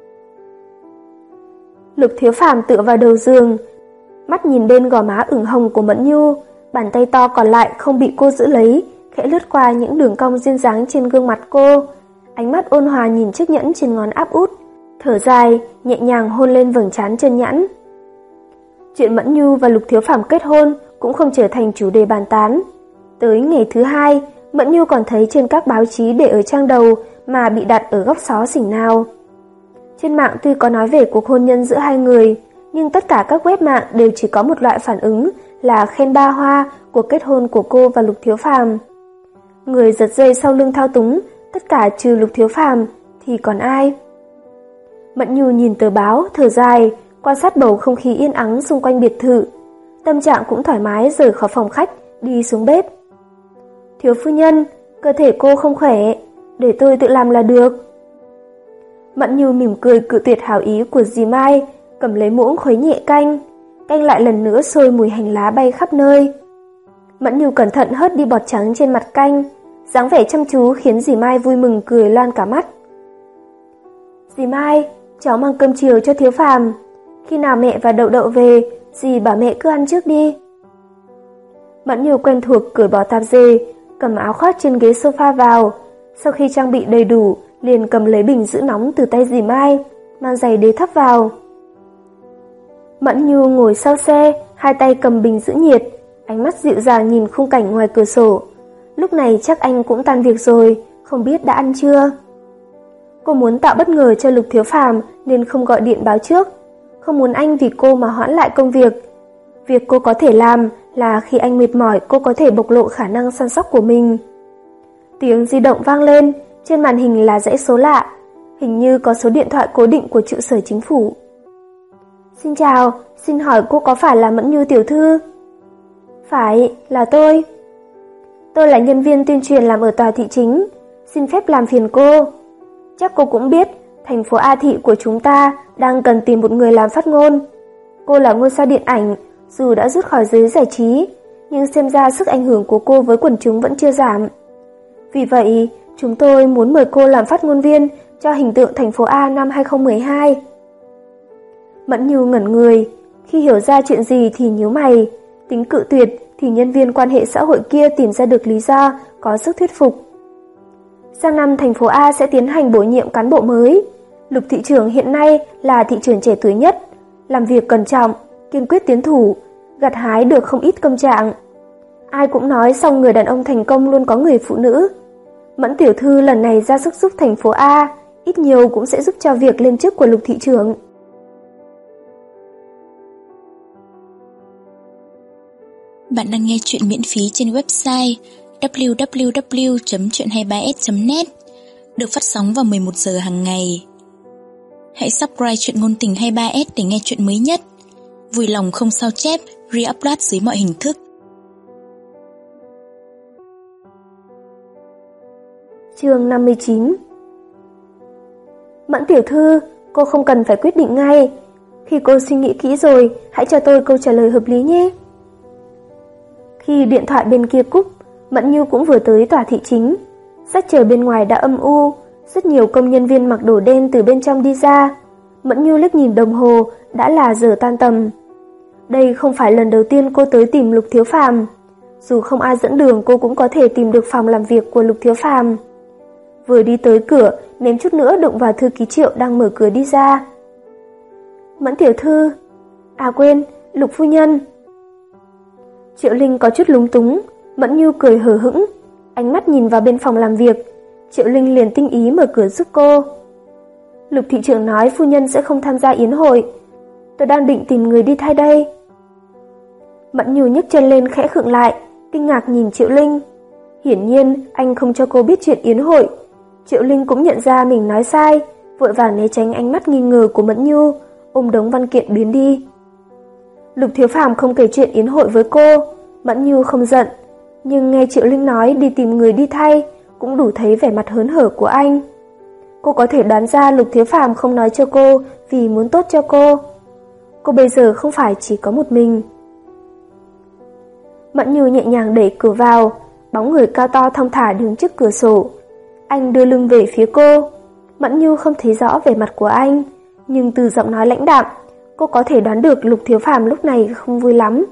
Lục Thiếu Phàm tựa vào đầu giường, mắt nhìn bên gò má ửng hồng của Mẫn Nhu, bàn tay to còn lại không bị cô giữ lấy, khẽ lướt qua những đường cong duyên dáng trên gương mặt cô, ánh mắt ôn hòa nhìn chiếc nhẫn trên ngón áp út, thở dài, nhẹ nhàng hôn lên vầng trán chân nhẵn. Chuyện Mẫn Nhu và Lục Thiếu Phàm kết hôn cũng không trở thành chủ đề bàn tán. Tới ngày thứ hai, Mẫn Nhu còn thấy trên các báo chí để ở trang đầu mà bị đặt ở góc xó xỉnh nào. Trên mạng tuy có nói về cuộc hôn nhân giữa hai người, nhưng tất cả các web mạng đều chỉ có một loại phản ứng là khen ba hoa cuộc kết hôn của cô và Lục Thiếu Phàm. Người giật dây sau lưng thao túng, tất cả trừ Lục Thiếu Phàm thì còn ai? Mẫn Nhu nhìn tờ báo, thở dài, quan sát bầu không khí yên ắng xung quanh biệt thự. Tâm trạng cũng thoải mái rời khỏi phòng khách, đi xuống bếp. Thiếu phu nhân, cơ thể cô không khỏe, để tôi tự làm là được. Mẫn Nhu mỉm cười cự tuyệt hảo ý của dì Mai, cầm lấy muỗng khuấy nhẹ canh. Canh lại lần nữa sôi mùi hành lá bay khắp nơi. Mẫn Nhu cẩn thận hớt đi bọt trắng trên mặt canh, dáng vẻ chăm chú khiến dì Mai vui mừng cười loan cả mắt. Dì Mai, cháu mang cơm chiều cho Thiếu Phàm. Khi nào mẹ và Đậu Đậu về, dì bảo mẹ cứ ăn trước đi. Mẫn Nhu quen thuộc cởi bỏ tạp dề, cầm áo khoác trên ghế sofa vào. Sau khi trang bị đầy đủ, liền cầm lấy bình giữ nóng từ tay dì Mai, mang giày đế thấp vào. Mẫn Nhu ngồi sau xe, hai tay cầm bình giữ nhiệt, ánh mắt dịu dàng nhìn khung cảnh ngoài cửa sổ. Lúc này chắc anh cũng tan việc rồi, không biết đã ăn chưa. Cô muốn tạo bất ngờ cho Lục Thiếu Phàm nên không gọi điện báo trước, không muốn anh vì cô mà hoãn lại công việc. Việc cô có thể làm là khi anh mệt mỏi cô có thể bộc lộ khả năng săn sóc của mình. Tiếng di động vang lên, trên màn hình là dãy số lạ, hình như có số điện thoại cố định của trụ sở chính phủ. Xin chào, xin hỏi cô có phải là Mẫn Nhu tiểu thư? Phải, là tôi. Tôi là nhân viên tuyên truyền làm ở tòa thị chính, xin phép làm phiền cô. Chắc cô cũng biết, thành phố A thị của chúng ta đang cần tìm một người làm phát ngôn. Cô là ngôi sao điện ảnh, dù đã rút khỏi giới giải trí, nhưng xem ra sức ảnh hưởng của cô với quần chúng vẫn chưa giảm. Vì vậy, chúng tôi muốn mời cô làm phát ngôn viên cho hình tượng thành phố A năm hai không một hai. Mẫn Nhu ngẩn người, khi hiểu ra chuyện gì thì nhíu mày, tính cự tuyệt thì nhân viên quan hệ xã hội kia tìm ra được lý do có sức thuyết phục. Sang năm thành phố A sẽ tiến hành bổ nhiệm cán bộ mới. Lục thị trưởng hiện nay là thị trưởng trẻ tuổi nhất, làm việc cẩn trọng, kiên quyết tiến thủ, gặt hái được không ít công trạng. Ai cũng nói sau người đàn ông thành công luôn có người phụ nữ. Mẫn tiểu thư lần này ra sức giúp thành phố A, ít nhiều cũng sẽ giúp cho việc lên chức của Lục thị trưởng. Bạn đang nghe chuyện miễn phí trên website w w w chấm chuyện hai ba s chấm net, được phát sóng vào mười một giờ hàng ngày. Hãy subscribe Chuyện Ngôn Tình hai ba s để nghe chuyện mới nhất. Vui lòng không sao chép, re-upload dưới mọi hình thức. Chương năm mươi chín. Mẫn tiểu thư, cô không cần phải quyết định ngay. Khi cô suy nghĩ kỹ rồi, hãy cho tôi câu trả lời hợp lý nhé. Khi điện thoại bên kia cúp, Mẫn Nhu cũng vừa tới tòa thị chính. Sắc trời bên ngoài đã âm u, rất nhiều công nhân viên mặc đồ đen từ bên trong đi ra. Mẫn Nhu liếc nhìn đồng hồ, đã là giờ tan tầm. Đây không phải lần đầu tiên cô tới tìm Lục Thiếu Phàm. Dù không ai dẫn đường cô cũng có thể tìm được phòng làm việc của Lục Thiếu Phàm. Vừa đi tới cửa, mém chút nữa đụng vào thư ký Triệu đang mở cửa đi ra. Mẫn tiểu thư, à quên, Lục phu nhân. Triệu Linh có chút lúng túng, Mẫn Nhu cười hờ hững, ánh mắt nhìn vào bên phòng làm việc. Triệu Linh liền tinh ý mở cửa giúp cô. Lục thị trưởng nói phu nhân sẽ không tham gia yến hội. Tôi đang định tìm người đi thay đây. Mẫn Nhu nhấc chân lên khẽ khựng lại, kinh ngạc nhìn Triệu Linh. Hiển nhiên anh không cho cô biết chuyện yến hội. Triệu Linh cũng nhận ra mình nói sai, vội vàng né tránh ánh mắt nghi ngờ của Mẫn Nhu, ôm đống văn kiện biến đi. Lục Thiếu Phàm không kể chuyện yến hội với cô, Mẫn Nhu không giận, nhưng nghe Triệu Linh nói đi tìm người đi thay, cũng đủ thấy vẻ mặt hớn hở của anh. Cô có thể đoán ra Lục Thiếu Phàm không nói cho cô vì muốn tốt cho cô. Cô bây giờ không phải chỉ có một mình. Mẫn Như nhẹ nhàng đẩy cửa vào, bóng người cao to thong thả đứng trước cửa sổ. Anh đưa lưng về phía cô. Mẫn Như không thấy rõ vẻ mặt của anh, nhưng từ giọng nói lãnh đạm, cô có thể đoán được Lục Thiếu Phàm lúc này không vui lắm.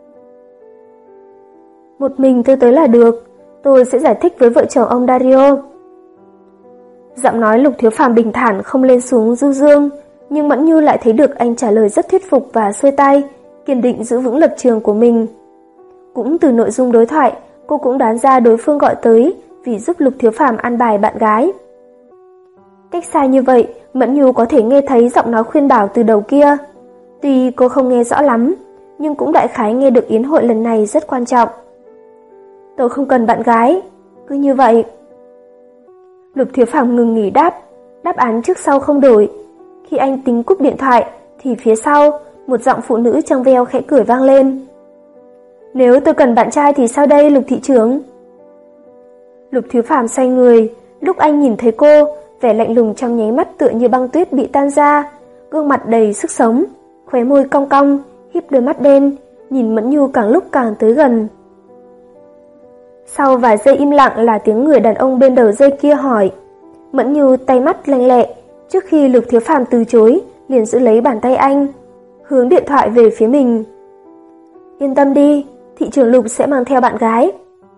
Một mình tôi tới là được, tôi sẽ giải thích với vợ chồng ông Dario. Giọng nói Lục Thiếu Phàm bình thản không lên xuống du dương, nhưng Mẫn Như lại thấy được anh trả lời rất thuyết phục và xuôi tay, kiên định giữ vững lập trường của mình. Cũng từ nội dung đối thoại, cô cũng đoán ra đối phương gọi tới vì giúp Lục Thiếu Phàm an bài bạn gái. Cách xa như vậy, Mẫn Như có thể nghe thấy giọng nói khuyên bảo từ đầu kia. Tuy cô không nghe rõ lắm, nhưng cũng đại khái nghe được yến hội lần này rất quan trọng. Tôi không cần bạn gái, cứ như vậy. Lục Thiếu Phàm ngừng nghỉ đáp, đáp án trước sau không đổi. Khi anh tính cúp điện thoại, thì phía sau, một giọng phụ nữ trong veo khẽ cười vang lên. Nếu tôi cần bạn trai thì sao đây, Lục thị trưởng? Lục Thiếu Phàm xoay người, lúc anh nhìn thấy cô, vẻ lạnh lùng trong nháy mắt tựa như băng tuyết bị tan ra, gương mặt đầy sức sống, khóe môi cong cong, híp đôi mắt đen, nhìn Mẫn Như càng lúc càng tới gần. Sau vài giây im lặng là tiếng người đàn ông bên đầu dây kia hỏi. Mẫn Như tay mắt lanh lẹ, trước khi Lục Thiếu Phàm từ chối, liền giữ lấy bàn tay anh, hướng điện thoại về phía mình. Yên tâm đi, thị trưởng Lục sẽ mang theo bạn gái.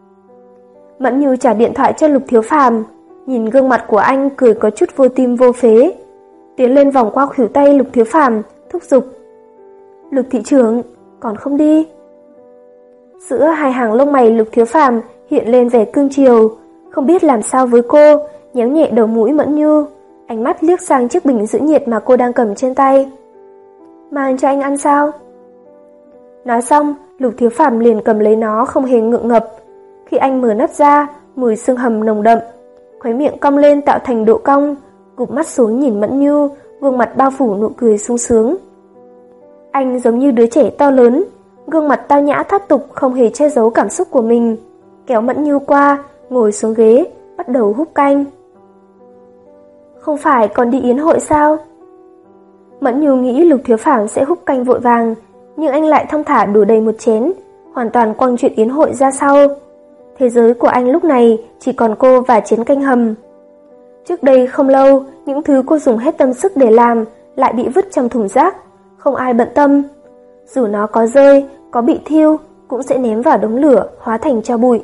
Mẫn Như trả điện thoại cho Lục Thiếu Phàm, nhìn gương mặt của anh cười có chút vô tim vô phế, tiến lên vòng qua khuỷu tay Lục Thiếu Phàm, thúc giục. Lục thị trưởng, còn không đi? Giữa hai hàng lông mày Lục Thiếu Phàm hiện lên vẻ cương chiều, không biết làm sao với cô, nhéo nhẹ đầu mũi Mẫn Như, ánh mắt liếc sang chiếc bình giữ nhiệt mà cô đang cầm trên tay. Mang cho anh ăn sao? Nói xong, Lục Thiếu Phàm liền cầm lấy nó không hề ngượng ngập. Khi anh mở nắp ra, mùi xương hầm nồng đậm, khóe miệng cong lên tạo thành độ cong, gục mắt xuống nhìn Mẫn Như, gương mặt bao phủ nụ cười sung sướng. Anh giống như đứa trẻ to lớn, gương mặt tao nhã thoát tục không hề che giấu cảm xúc của mình, kéo Mẫn Như qua, ngồi xuống ghế, bắt đầu húp canh. Không phải còn đi yến hội sao? Mẫn Như nghĩ Lục Thiếu Phàm sẽ húp canh vội vàng, nhưng anh lại thong thả đổ đầy một chén, hoàn toàn quăng chuyện yến hội ra sau. Thế giới của anh lúc này chỉ còn cô và chén canh hầm. Trước đây không lâu, những thứ cô dùng hết tâm sức để làm lại bị vứt trong thùng rác, không ai bận tâm. Dù nó có rơi, có bị thiêu, cũng sẽ ném vào đống lửa, hóa thành tro bụi.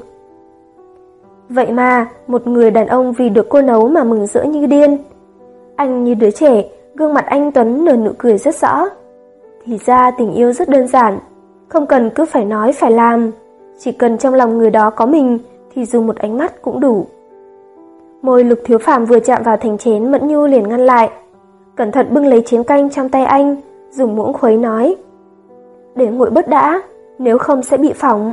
Vậy mà, một người đàn ông vì được cô nấu mà mừng rỡ như điên. Anh như đứa trẻ, gương mặt anh Tuấn nở nụ cười rất rõ. Thì ra tình yêu rất đơn giản, không cần cứ phải nói phải làm. Chỉ cần trong lòng người đó có mình, thì dùng một ánh mắt cũng đủ. Môi Lục Thiếu Phàm vừa chạm vào thành chén, Mẫn Như liền ngăn lại, cẩn thận bưng lấy chén canh trong tay anh, dùng muỗng khuấy nói. Để nguội bớt đã, nếu không sẽ bị phỏng.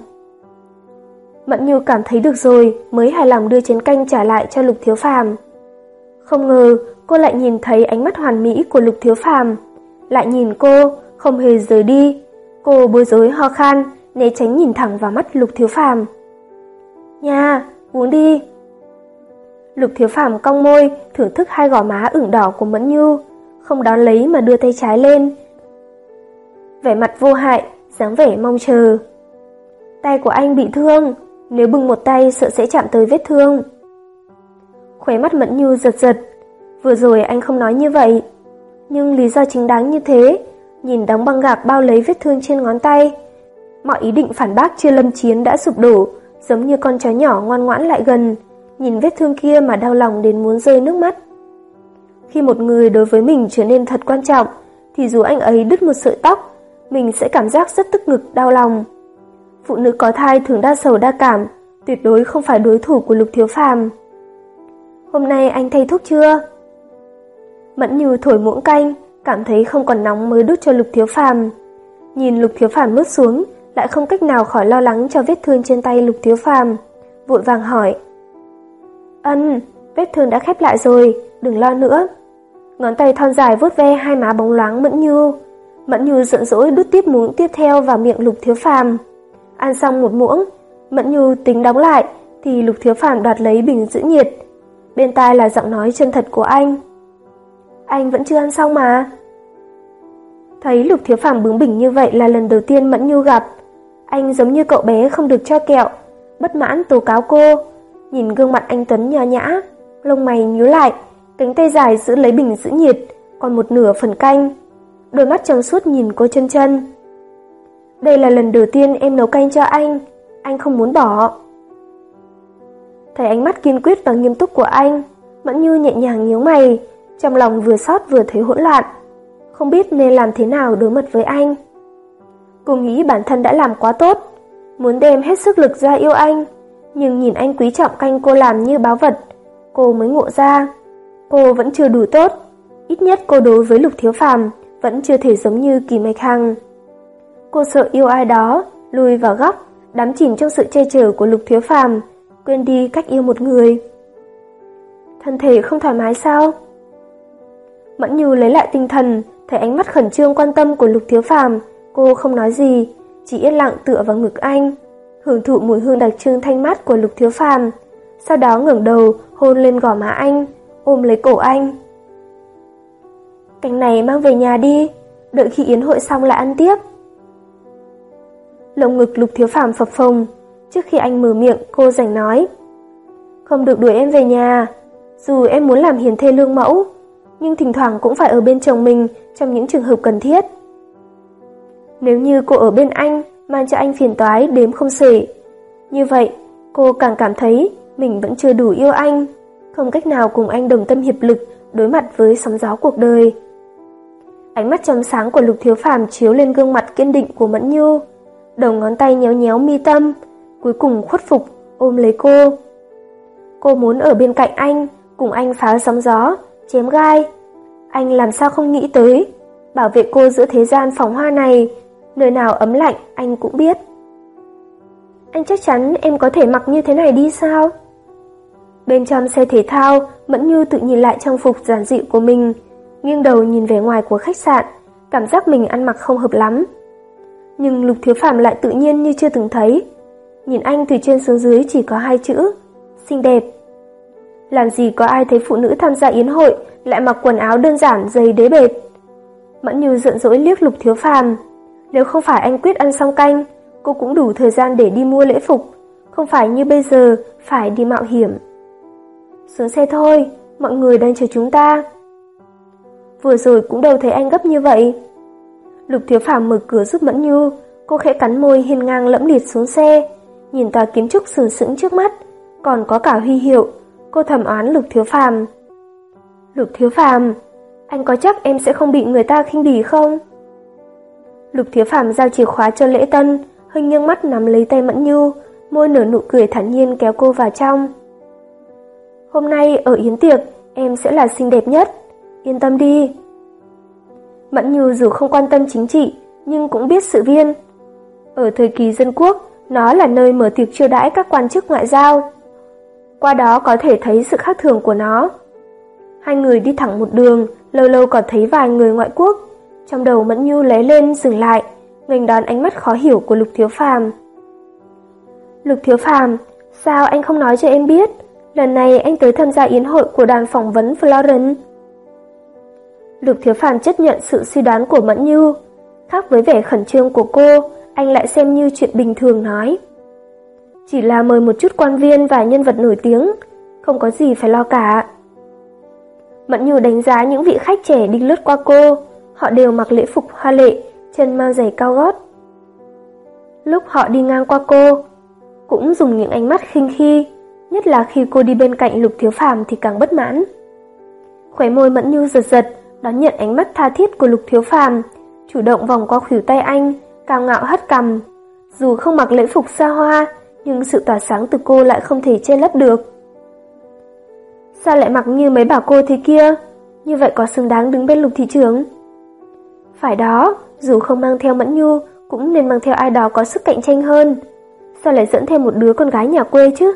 Mẫn Như cảm thấy được rồi, mới hài lòng đưa chén canh trả lại cho Lục Thiếu Phàm. Không ngờ, cô lại nhìn thấy ánh mắt hoàn mỹ của Lục Thiếu Phàm, lại nhìn cô, không hề rời đi. Cô bối rối ho khan, né tránh nhìn thẳng vào mắt Lục Thiếu Phàm. Nha, uống đi. Lục Thiếu Phàm cong môi, thưởng thức hai gò má ửng đỏ của Mẫn Như, không đón lấy mà đưa tay trái lên. Vẻ mặt vô hại, dáng vẻ mong chờ. Tay của anh bị thương, nếu bưng một tay sợ sẽ chạm tới vết thương. Khóe mắt Mẫn Như giật giật, vừa rồi anh không nói như vậy, nhưng lý do chính đáng như thế, nhìn đóng băng gạc bao lấy vết thương trên ngón tay. Mọi ý định phản bác chưa lâm chiến đã sụp đổ, giống như con chó nhỏ ngoan ngoãn lại gần, nhìn vết thương kia mà đau lòng đến muốn rơi nước mắt. Khi một người đối với mình trở nên thật quan trọng, thì dù anh ấy đứt một sợi tóc, mình sẽ cảm giác rất tức ngực, đau lòng. Phụ nữ có thai thường đa sầu đa cảm, tuyệt đối không phải đối thủ của Lục Thiếu Phàm. Hôm nay anh thay thuốc chưa? Mẫn Như thổi muỗng canh, cảm thấy không còn nóng mới đút cho Lục Thiếu Phàm. Nhìn Lục Thiếu Phàm nuốt xuống, lại không cách nào khỏi lo lắng cho vết thương trên tay Lục Thiếu Phàm, vội vàng hỏi. Ân, vết thương đã khép lại rồi, đừng lo nữa. Ngón tay thon dài vuốt ve hai má bóng loáng Mẫn Như. Mẫn Như giận dỗi đút tiếp muỗng tiếp theo vào miệng Lục Thiếu Phàm. Ăn xong một muỗng, Mẫn Như tính đóng lại, thì Lục Thiếu Phàm đoạt lấy bình giữ nhiệt. Bên tai là giọng nói chân thật của anh. Anh vẫn chưa ăn xong mà. Thấy Lục Thiếu Phàm bướng bỉnh như vậy là lần đầu tiên Mẫn Nhu gặp. Anh giống như cậu bé không được cho kẹo, bất mãn tố cáo cô. Nhìn gương mặt anh Tuấn nho nhã, lông mày nhíu lại, cánh tay dài giữ lấy bình giữ nhiệt, còn một nửa phần canh. Đôi mắt trong suốt nhìn cô chân chân. Đây là lần đầu tiên em nấu canh cho anh, anh không muốn bỏ. Thấy ánh mắt kiên quyết và nghiêm túc của anh, Mẫn Nhu nhẹ nhàng nhíu mày, trong lòng vừa xót vừa thấy hỗn loạn, không biết nên làm thế nào đối mặt với anh. Cô nghĩ bản thân đã làm quá tốt, muốn đem hết sức lực ra yêu anh, nhưng nhìn anh quý trọng canh cô làm như báu vật, cô mới ngộ ra, cô vẫn chưa đủ tốt, ít nhất cô đối với Lục Thiếu Phàm vẫn chưa thể giống như Kỳ Mạch Hằng. Cô sợ yêu ai đó, lùi vào góc, đắm chìm trong sự che chở của Lục Thiếu Phàm, quên đi cách yêu một người. Thân thể không thoải mái sao? Mẫn Nhu lấy lại tinh thần, thấy ánh mắt khẩn trương quan tâm của Lục Thiếu Phàm, cô không nói gì, chỉ yên lặng tựa vào ngực anh, hưởng thụ mùi hương đặc trưng thanh mát của Lục Thiếu Phàm, sau đó ngẩng đầu hôn lên gò má anh, ôm lấy cổ anh. Canh này mang về nhà đi, đợi khi yến hội xong lại ăn tiếp. Lồng ngực Lục Thiếu Phàm phập phồng, trước khi anh mở miệng cô rảnh nói. Không được đuổi em về nhà, dù em muốn làm hiền thê lương mẫu, nhưng thỉnh thoảng cũng phải ở bên chồng mình trong những trường hợp cần thiết. Nếu như cô ở bên anh, mang cho anh phiền toái đếm không xuể, như vậy cô càng cảm thấy mình vẫn chưa đủ yêu anh, không cách nào cùng anh đồng tâm hiệp lực đối mặt với sóng gió cuộc đời. Ánh mắt trong sáng của Lục Thiếu Phàm chiếu lên gương mặt kiên định của Mẫn Nhu, đầu ngón tay nhéo nhéo mi tâm, cuối cùng khuất phục ôm lấy cô. Cô muốn ở bên cạnh anh, cùng anh phá sóng gió, chém gai. Anh làm sao không nghĩ tới, bảo vệ cô giữa thế gian phóng hoa này, nơi nào ấm lạnh anh cũng biết. Anh chắc chắn em có thể mặc như thế này đi sao? Bên trong xe thể thao, Mẫn Nhu tự nhìn lại trang phục giản dị của mình, nghiêng đầu nhìn vẻ ngoài của khách sạn, cảm giác mình ăn mặc không hợp lắm. Nhưng Lục Thiếu Phàm lại tự nhiên như chưa từng thấy. Nhìn anh từ trên xuống dưới chỉ có hai chữ, xinh đẹp. Làm gì có ai thấy phụ nữ tham gia yến hội lại mặc quần áo đơn giản giày đế bệt. Mẫn Nhu giận dỗi liếc Lục Thiếu Phàm. Nếu không phải anh quyết ăn xong canh, cô cũng đủ thời gian để đi mua lễ phục, không phải như bây giờ phải đi mạo hiểm. Xuống xe thôi, mọi người đang chờ chúng ta. Vừa rồi cũng đâu thấy anh gấp như vậy. Lục Thiếu Phàm mở cửa giúp Mẫn Nhu, cô khẽ cắn môi hiên ngang lẫm liệt xuống xe, nhìn tòa kiến trúc sừng sững trước mắt, còn có cả huy hiệu. Cô thầm oán Lục Thiếu Phàm. Lục Thiếu Phàm, anh có chắc em sẽ không bị người ta khinh bỉ không? Lục Thiếu Phàm giao chìa khóa cho Lễ Tân, hơi nghiêng mắt nắm lấy tay Mẫn Nhu, môi nở nụ cười thản nhiên kéo cô vào trong. Hôm nay ở yến tiệc, em sẽ là xinh đẹp nhất, yên tâm đi. Mẫn Nhu dù không quan tâm chính trị, nhưng cũng biết sự viên. Ở thời kỳ dân quốc, nó là nơi mở tiệc chiêu đãi các quan chức ngoại giao. Qua đó có thể thấy sự khác thường của nó. Hai người đi thẳng một đường, lâu lâu còn thấy vài người ngoại quốc. Trong đầu Mẫn Nhu lóe lên dừng lại, nghênh đón ánh mắt khó hiểu của Lục Thiếu Phàm. Lục Thiếu Phàm, sao anh không nói cho em biết? Lần này anh tới tham gia yến hội của đoàn phỏng vấn Florence. Lục Thiếu Phàm chấp nhận sự suy đoán của Mẫn Nhu. Khác với vẻ khẩn trương của cô, anh lại xem như chuyện bình thường nói. Chỉ là mời một chút quan viên và nhân vật nổi tiếng, không có gì phải lo cả. Mẫn Nhu đánh giá những vị khách trẻ đi lướt qua cô, họ đều mặc lễ phục hoa lệ, chân mang giày cao gót. Lúc họ đi ngang qua cô, cũng dùng những ánh mắt khinh khi, nhất là khi cô đi bên cạnh Lục Thiếu Phàm thì càng bất mãn. Khóe môi Mẫn Nhu giật giật, đón nhận ánh mắt tha thiết của Lục Thiếu Phàm, chủ động vòng qua khuỷu tay anh, cao ngạo hất cằm. Dù không mặc lễ phục xa hoa, nhưng sự tỏa sáng từ cô lại không thể che lấp được. Sao lại mặc như mấy bà cô thế kia? Như vậy có xứng đáng đứng bên Lục thị trưởng? Phải đó, dù không mang theo Mẫn Nhu, cũng nên mang theo ai đó có sức cạnh tranh hơn. Sao lại dẫn thêm một đứa con gái nhà quê chứ?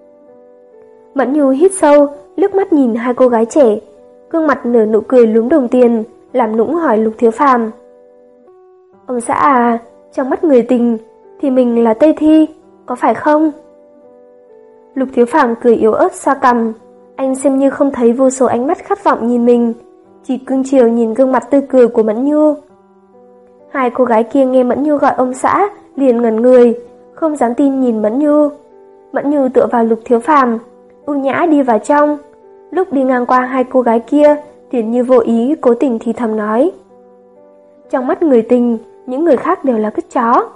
Mẫn Nhu hít sâu, liếc mắt nhìn hai cô gái trẻ, gương mặt nở nụ cười lúm đồng tiền, làm nũng hỏi Lục Thiếu Phàm. Ông xã à, trong mắt người tình thì mình là Tây Thi, có phải không? Lục Thiếu Phàm cười yếu ớt xoa cằm, anh xem như không thấy vô số ánh mắt khát vọng nhìn mình, chỉ cưng chiều nhìn gương mặt tươi cười của Mẫn Nhu. Hai cô gái kia nghe Mẫn Nhu gọi ông xã, liền ngẩn người, không dám tin nhìn Mẫn Nhu. Mẫn Nhu tựa vào Lục Thiếu Phàm, ưu nhã đi vào trong. Lúc đi ngang qua hai cô gái kia, Tiền Như vô ý cố tình thì thầm nói: trong mắt người tình, những người khác đều là cứt chó.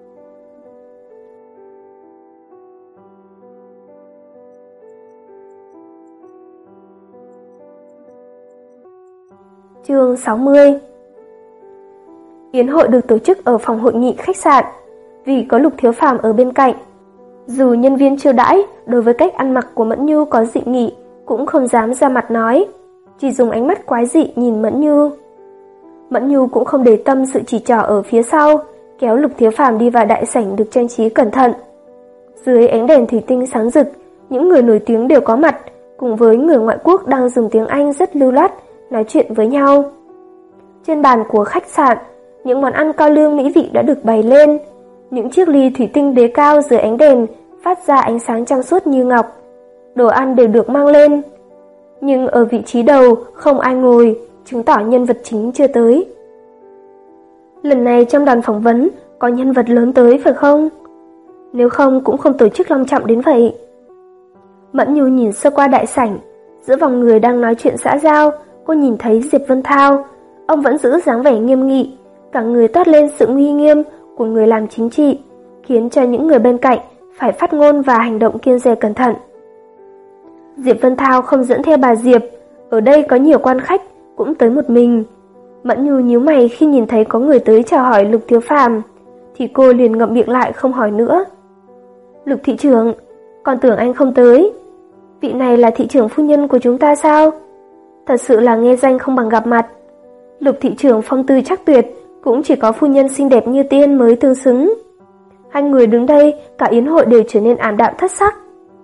Chương sáu mươi. Yến hội được tổ chức ở phòng hội nghị khách sạn, vì có Lục Thiếu Phàm ở bên cạnh. Dù nhân viên chiêu đãi đối với cách ăn mặc của Mẫn Nhu có dị nghị, cũng không dám ra mặt nói, chỉ dùng ánh mắt quái dị nhìn Mẫn Nhu. Mẫn Nhu cũng không để tâm sự chỉ trỏ ở phía sau, kéo Lục Thiếu Phàm đi vào đại sảnh được trang trí cẩn thận. Dưới ánh đèn thủy tinh sáng rực, những người nổi tiếng đều có mặt, cùng với người ngoại quốc đang dùng tiếng Anh rất lưu loát nói chuyện với nhau. Trên bàn của khách sạn, những món ăn cao lương mỹ vị đã được bày lên, những chiếc ly thủy tinh đế cao dưới ánh đèn phát ra ánh sáng trong suốt như ngọc. Đồ ăn đều được mang lên, nhưng ở vị trí đầu không ai ngồi, chứng tỏ nhân vật chính chưa tới. Lần này trong đoàn phỏng vấn có nhân vật lớn tới phải không? Nếu không cũng không tổ chức long trọng đến vậy. Mẫn Nhu nhìn sơ qua đại sảnh, giữa vòng người đang nói chuyện xã giao, cô nhìn thấy Diệp Vân Thao. Ông vẫn giữ dáng vẻ nghiêm nghị, cả người toát lên sự uy nghiêm của người làm chính trị, khiến cho những người bên cạnh phải phát ngôn và hành động kiêng dè cẩn thận. Diệp Vân Thao không dẫn theo bà Diệp, ở đây có nhiều quan khách, cũng tới một mình. Mẫn Nhu nhíu mày khi nhìn thấy có người tới chào hỏi Lục Thiếu Phàm, thì cô liền ngậm miệng lại không hỏi nữa. Lục thị trưởng, còn tưởng anh không tới. Vị này là thị trưởng phu nhân của chúng ta sao? Thật sự là nghe danh không bằng gặp mặt. Lục thị trưởng phong tư chắc tuyệt, cũng chỉ có phu nhân xinh đẹp như tiên mới tương xứng. Hai người đứng đây, cả yến hội đều trở nên ảm đạm thất sắc.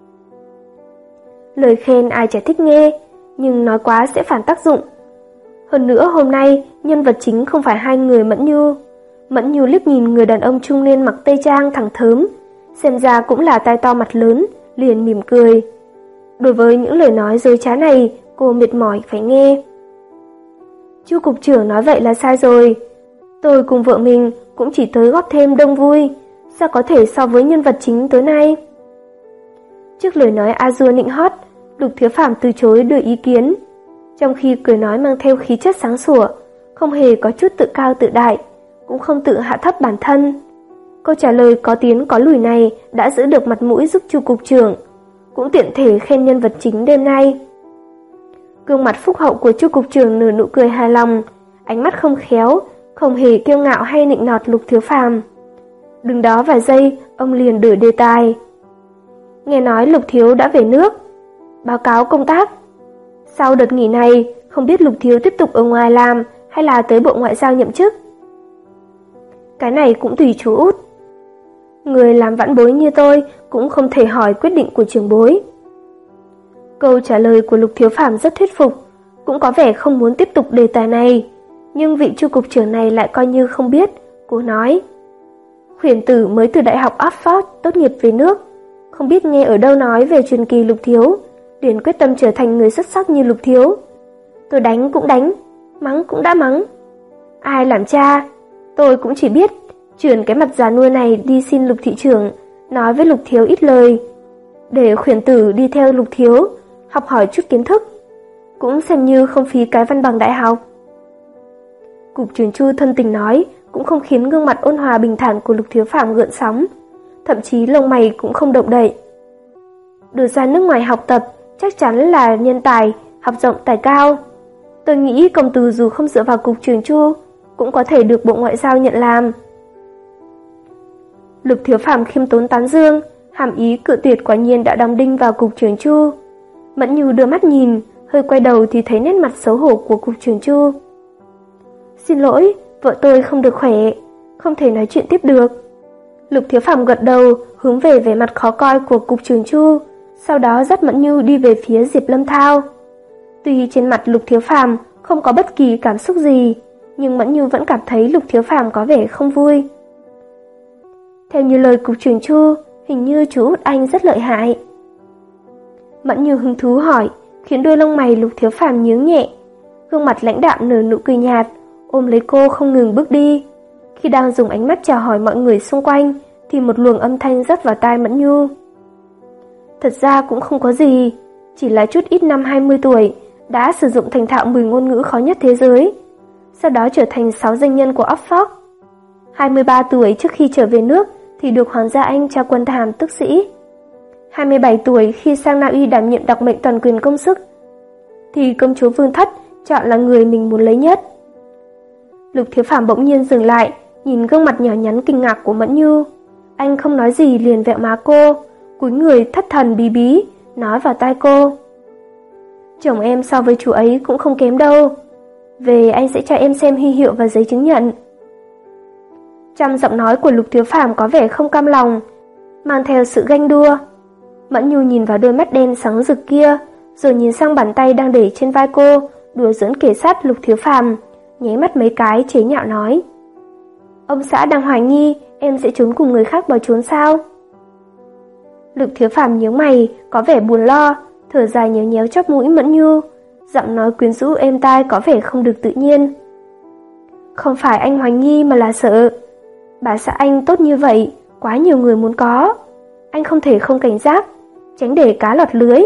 Lời khen ai chả thích nghe, nhưng nói quá sẽ phản tác dụng. Hơn nữa hôm nay, nhân vật chính không phải hai người Mẫn Nhu. Mẫn Nhu liếc nhìn người đàn ông trung niên mặc tây trang thẳng thớm, xem ra cũng là tai to mặt lớn, liền mỉm cười. Đối với những lời nói dối trá này, cô mệt mỏi phải nghe. Chu cục trưởng nói vậy là sai rồi. Tôi cùng vợ mình cũng chỉ tới góp thêm đông vui, sao có thể so với nhân vật chính tối nay? Trước lời nói a dua nịnh hót, Lục Thiếu Phàm từ chối đưa ý kiến, trong khi cười nói mang theo khí chất sáng sủa, không hề có chút tự cao tự đại, cũng không tự hạ thấp bản thân. Câu trả lời có tiến có lùi này đã giữ được mặt mũi giúp Chu cục trưởng, cũng tiện thể khen nhân vật chính đêm nay. Gương mặt phúc hậu của Chu cục trưởng nở nụ cười hài lòng, ánh mắt không khéo, không hề kiêu ngạo hay nịnh nọt Lục Thiếu Phàm. Đứng đó vài giây, ông liền đổi đề tài. Nghe nói Lục Thiếu đã về nước, báo cáo công tác. Sau đợt nghỉ này, không biết Lục Thiếu tiếp tục ở ngoài làm hay là tới Bộ Ngoại giao nhậm chức. Cái này cũng tùy chú út. Người làm vãn bối như tôi cũng không thể hỏi quyết định của trưởng bối. Câu trả lời của Lục Thiếu Phàm rất thuyết phục, cũng có vẻ không muốn tiếp tục đề tài này, nhưng vị Chu cục trưởng này lại coi như không biết. Cô nói, Khuyển tử mới từ Đại học Oxford tốt nghiệp về nước, không biết nghe ở đâu nói về truyền kỳ Lục Thiếu, liền quyết tâm trở thành người xuất sắc như Lục Thiếu. Tôi đánh cũng đánh, mắng cũng đã mắng. Ai làm cha, tôi cũng chỉ biết chuyển cái mặt già nuôi này đi xin Lục thị trưởng, nói với Lục Thiếu ít lời, để Khuyển tử đi theo Lục Thiếu, học hỏi chút kiến thức, cũng xem như không phí cái văn bằng đại học. Cục trưởng Chu thân tình nói, cũng không khiến gương mặt ôn hòa bình thản của Lục Thiếu Phàm gợn sóng, thậm chí lông mày cũng không động đậy. Được ra nước ngoài học tập, chắc chắn là nhân tài, học rộng tài cao. Tôi nghĩ công tử dù không dựa vào Cục trưởng Chu, cũng có thể được Bộ Ngoại giao nhận làm. Lục Thiếu Phàm khiêm tốn tán dương, hàm ý cự tuyệt quả nhiên đã đóng đinh vào Cục trưởng Chu. Mẫn Nhu đưa mắt nhìn, hơi quay đầu thì thấy nét mặt xấu hổ của Cục trưởng Chu. Xin lỗi, vợ tôi không được khỏe, không thể nói chuyện tiếp được. Lục Thiếu Phàm gật đầu, hướng về vẻ mặt khó coi của Cục trưởng Chu, sau đó dắt Mẫn Nhu đi về phía Diệp Lâm Thao. Tuy trên mặt Lục Thiếu Phàm không có bất kỳ cảm xúc gì, nhưng Mẫn Nhu vẫn cảm thấy Lục Thiếu Phàm có vẻ không vui. Theo như lời Cục trưởng Chu, hình như chú út anh rất lợi hại. Mẫn Như hứng thú hỏi, khiến đôi lông mày Lục Thiếu Phàm nhướng nhẹ. Gương mặt lãnh đạm nở nụ cười nhạt, ôm lấy cô không ngừng bước đi. Khi đang dùng ánh mắt chào hỏi mọi người xung quanh, thì một luồng âm thanh rót vào tai Mẫn Như. Thật ra cũng không có gì, chỉ là chút ít năm hai mươi tuổi, đã sử dụng thành thạo mười ngôn ngữ khó nhất thế giới, sau đó trở thành sáu danh nhân của Oxford. hai mươi ba tuổi trước khi trở về nước thì được Hoàng gia Anh trao quân hàm tước sĩ. hai mươi bảy tuổi khi sang Na Uy đảm nhiệm đặc mệnh toàn quyền công sức, thì công chúa Vương Thất chọn là người mình muốn lấy nhất. Lục Thiếu Phàm bỗng nhiên dừng lại, nhìn gương mặt nhỏ nhắn kinh ngạc của Mẫn Như. Anh không nói gì liền vẹo má cô, cúi người thất thần bí bí, nói vào tai cô. Chồng em so với chú ấy cũng không kém đâu. Về anh sẽ cho em xem huy hiệu và giấy chứng nhận. Trong giọng nói của Lục Thiếu Phàm có vẻ không cam lòng, mang theo sự ganh đua. Mẫn Như nhìn vào đôi mắt đen sáng rực kia, rồi nhìn sang bàn tay đang để trên vai cô, đùa giỡn kể sát Lục Thiếu Phàm, nháy mắt mấy cái chế nhạo nói. Ông xã đang hoài nghi em sẽ trốn cùng người khác bỏ trốn sao? Lục Thiếu Phàm nhướng mày, có vẻ buồn lo, thở dài nhéo nhéo chóp mũi Mẫn Như, giọng nói quyến rũ êm tai có vẻ không được tự nhiên. Không phải anh hoài nghi mà là sợ. Bà xã anh tốt như vậy, quá nhiều người muốn có. Anh không thể không cảnh giác, tránh để cá lọt lưới.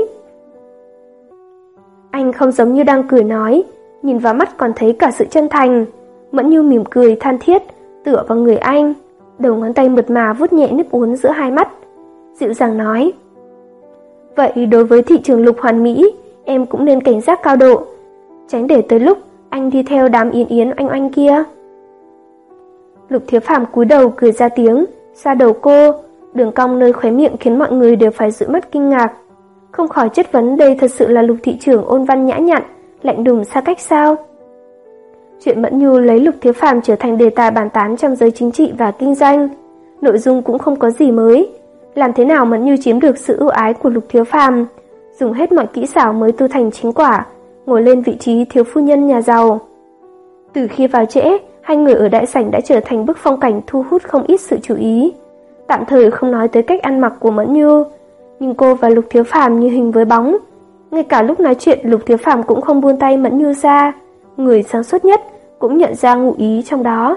Anh không giống như đang cười nói, nhìn vào mắt còn thấy cả sự chân thành. Mẫn Như mỉm cười than thiết, tựa vào người anh, đầu ngón tay mượt mà vuốt nhẹ nếp uốn giữa hai mắt, dịu dàng nói. Vậy đối với thị trường lục hoàn mỹ, em cũng nên cảnh giác cao độ, tránh để tới lúc anh đi theo đám yến yến oanh oanh kia. Lục Thiếu Phàm cúi đầu cười ra tiếng, xa đầu cô, đường cong nơi khóe miệng khiến mọi người đều phải dụi mắt kinh ngạc, không khỏi chất vấn đây thật sự là Lục thị trưởng ôn văn nhã nhặn, lạnh lùng xa cách sao? Chuyện Mẫn Như lấy Lục Thiếu Phàm trở thành đề tài bàn tán trong giới chính trị và kinh doanh, nội dung cũng không có gì mới. Làm thế nào Mẫn Như chiếm được sự ưu ái của Lục Thiếu Phàm, dùng hết mọi kỹ xảo mới tu thành chính quả, ngồi lên vị trí thiếu phu nhân nhà giàu. Từ khi vào trễ, hai người ở đại sảnh đã trở thành bức phong cảnh thu hút không ít sự chú ý. Tạm thời không nói tới cách ăn mặc của Mẫn Như, nhưng cô và Lục Thiếu Phàm như hình với bóng. Ngay cả lúc nói chuyện, Lục Thiếu Phàm cũng không buông tay Mẫn Như ra. Người sáng suốt nhất cũng nhận ra ngụ ý trong đó.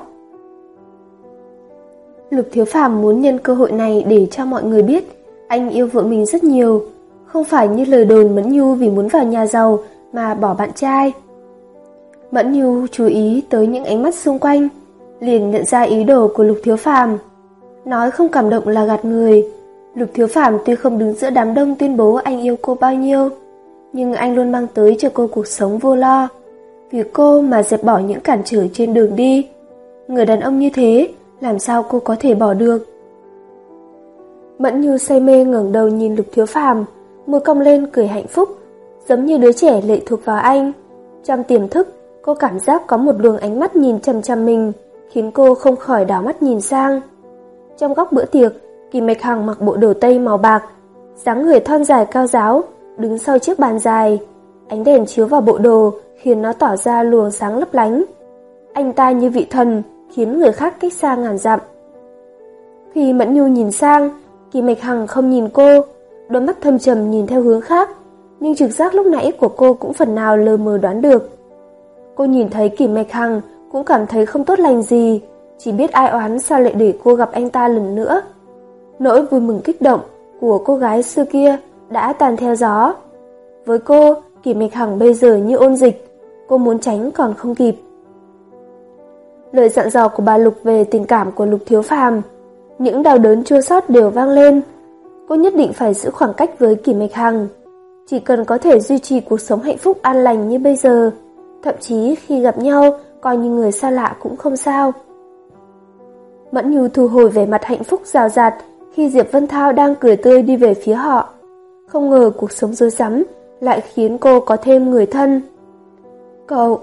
Lục Thiếu Phàm muốn nhân cơ hội này để cho mọi người biết anh yêu vợ mình rất nhiều, không phải như lời đồn Mẫn Như vì muốn vào nhà giàu mà bỏ bạn trai. Mẫn Như chú ý tới những ánh mắt xung quanh, liền nhận ra ý đồ của Lục Thiếu Phàm. Nói không cảm động là gạt người. Lục Thiếu Phàm tuy không đứng giữa đám đông tuyên bố anh yêu cô bao nhiêu, nhưng anh luôn mang tới cho cô cuộc sống vô lo, vì cô mà dẹp bỏ những cản trở trên đường đi. Người đàn ông như thế, làm sao cô có thể bỏ được? Mẫn Như say mê ngẩng đầu nhìn Lục Thiếu Phàm, môi cong lên cười hạnh phúc, giống như đứa trẻ lệ thuộc vào anh. Trong tiềm thức, cô cảm giác có một luồng ánh mắt nhìn chằm chằm mình, khiến cô không khỏi đảo mắt nhìn sang. Trong góc bữa tiệc, Kỳ Mạch Hằng mặc bộ đồ tây màu bạc, dáng người thon dài cao ráo, đứng sau chiếc bàn dài. Ánh đèn chiếu vào bộ đồ khiến nó tỏ ra luồng sáng lấp lánh. Anh ta như vị thần, khiến người khác cách xa ngàn dặm. Khi Mẫn Như nhìn sang, Kỳ Mạch Hằng không nhìn cô, đôi mắt thâm trầm nhìn theo hướng khác, nhưng trực giác lúc nãy của cô cũng phần nào lờ mờ đoán được. Cô nhìn thấy Kỳ Mạch Hằng cũng cảm thấy không tốt lành gì, chỉ biết ai oán sao lại để cô gặp anh ta lần nữa. Nỗi vui mừng kích động của cô gái xưa kia đã tan theo gió. Với cô, Kỳ Mạch Hằng bây giờ như ôn dịch, cô muốn tránh còn không kịp. Lời dặn dò của bà Lục về tình cảm của Lục Thiếu Phàm, những đau đớn chua xót đều vang lên. Cô nhất định phải giữ khoảng cách với Kỳ Mạch Hằng, chỉ cần có thể duy trì cuộc sống hạnh phúc an lành như bây giờ, thậm chí khi gặp nhau coi như người xa lạ cũng không sao. Mẫn Như thu hồi vẻ mặt hạnh phúc rào rạt khi Diệp Vân Thao đang cười tươi đi về phía họ. Không ngờ cuộc sống rối rắm lại khiến cô có thêm người thân. Cậu...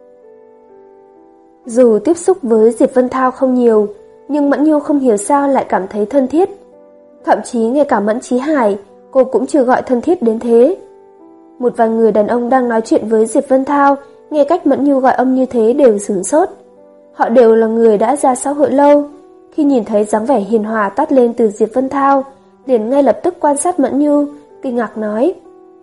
Dù tiếp xúc với Diệp Vân Thao không nhiều, nhưng Mẫn Như không hiểu sao lại cảm thấy thân thiết. Thậm chí ngay cả Mẫn Chí Hải, cô cũng chưa gọi thân thiết đến thế. Một vài người đàn ông đang nói chuyện với Diệp Vân Thao, nghe cách Mẫn Như gọi ông như thế đều sửng sốt. Họ đều là người đã ra xã hội lâu, khi nhìn thấy dáng vẻ hiền hòa toát lên từ Diệp Vân Thao, liền ngay lập tức quan sát Mẫn Như, kinh ngạc nói: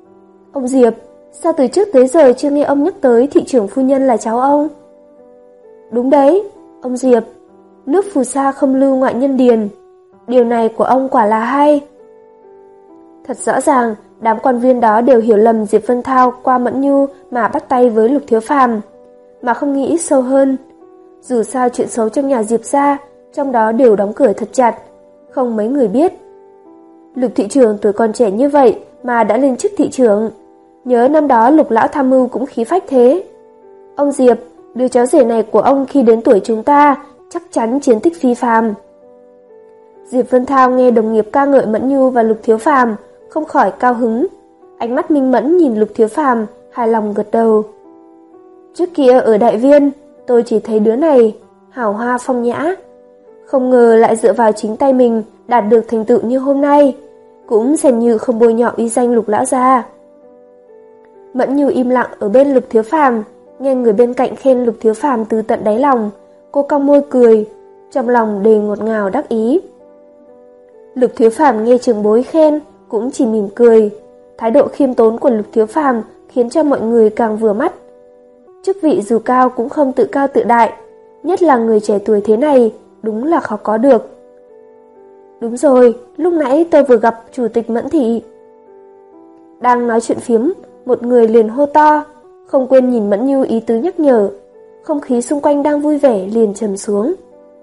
Ông Diệp, sao từ trước tới giờ chưa nghe ông nhắc tới thị trưởng phu nhân là cháu ông? Đúng đấy, ông Diệp, nước phù sa không lưu ngoại nhân điền. Điều này của ông quả là hay. Thật rõ ràng, đám quan viên đó đều hiểu lầm Diệp Vân Thao qua Mẫn Nhu mà bắt tay với Lục Thiếu Phàm, mà không nghĩ sâu hơn. Dù sao chuyện xấu trong nhà Diệp gia, trong đó đều đóng cửa thật chặt, không mấy người biết. Lục thị trưởng tuổi còn trẻ như vậy mà đã lên chức thị trưởng. Nhớ năm đó Lục lão tham mưu cũng khí phách thế. Ông Diệp, đứa cháu rể này của ông khi đến tuổi chúng ta chắc chắn chiến tích phi phàm. Diệp Vân Thao nghe đồng nghiệp ca ngợi Mẫn Nhu và Lục Thiếu Phàm, không khỏi cao hứng. Ánh mắt minh mẫn nhìn Lục Thiếu Phàm, hài lòng gật đầu. Trước kia ở Đại Viên, tôi chỉ thấy đứa này hào hoa phong nhã, không ngờ lại dựa vào chính tay mình đạt được thành tựu như hôm nay, cũng xem như không bôi nhọ uy danh Lục lão gia. Mẫn Nhu im lặng ở bên Lục Thiếu Phàm, nghe người bên cạnh khen Lục Thiếu Phàm từ tận đáy lòng, cô cong môi cười, trong lòng đầy ngọt ngào đắc ý. Lục Thiếu Phàm nghe trưởng bối khen, cũng chỉ mỉm cười. Thái độ khiêm tốn của Lục Thiếu Phàm khiến cho mọi người càng vừa mắt. Chức vị dù cao cũng không tự cao tự đại, nhất là người trẻ tuổi thế này, đúng là khó có được. Đúng rồi, lúc nãy tôi vừa gặp chủ tịch Mẫn thị. Đang nói chuyện phiếm, một người liền hô to, không quên nhìn Mẫn Nhu ý tứ nhắc nhở. Không khí xung quanh đang vui vẻ liền trầm xuống.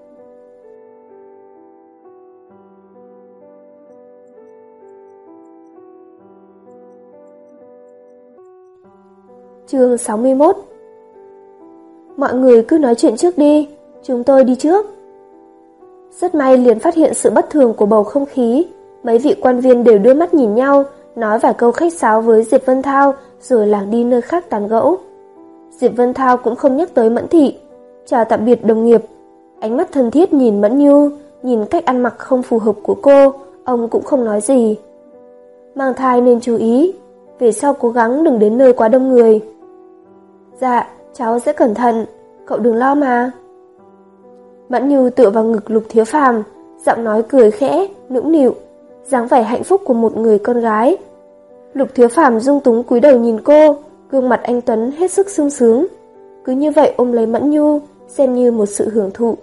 Chương sáu mươi mốt. Mọi người cứ nói chuyện trước đi, chúng tôi đi trước. Rất may liền phát hiện sự bất thường của bầu không khí, mấy vị quan viên đều đưa mắt nhìn nhau, nói vài câu khách sáo với Diệp Vân Thao rồi lảng đi nơi khác tán gẫu. Diệp Vân Thao cũng không nhắc tới Mẫn thị, chào tạm biệt đồng nghiệp, ánh mắt thân thiết nhìn Mẫn Nhu, nhìn cách ăn mặc không phù hợp của cô, ông cũng không nói gì. Mang thai nên chú ý, về sau cố gắng đừng đến nơi quá đông người. Dạ, cháu sẽ cẩn thận, cậu đừng lo mà. Mẫn Nhu tựa vào ngực Lục Thiếu Phàm, giọng nói cười khẽ, nũng nịu, dáng vẻ hạnh phúc của một người con gái. Lục Thiếu Phàm dung túng cúi đầu nhìn cô, gương mặt anh tuấn hết sức sung sướng, cứ như vậy ôm lấy Mẫn Nhu, xem như một sự hưởng thụ.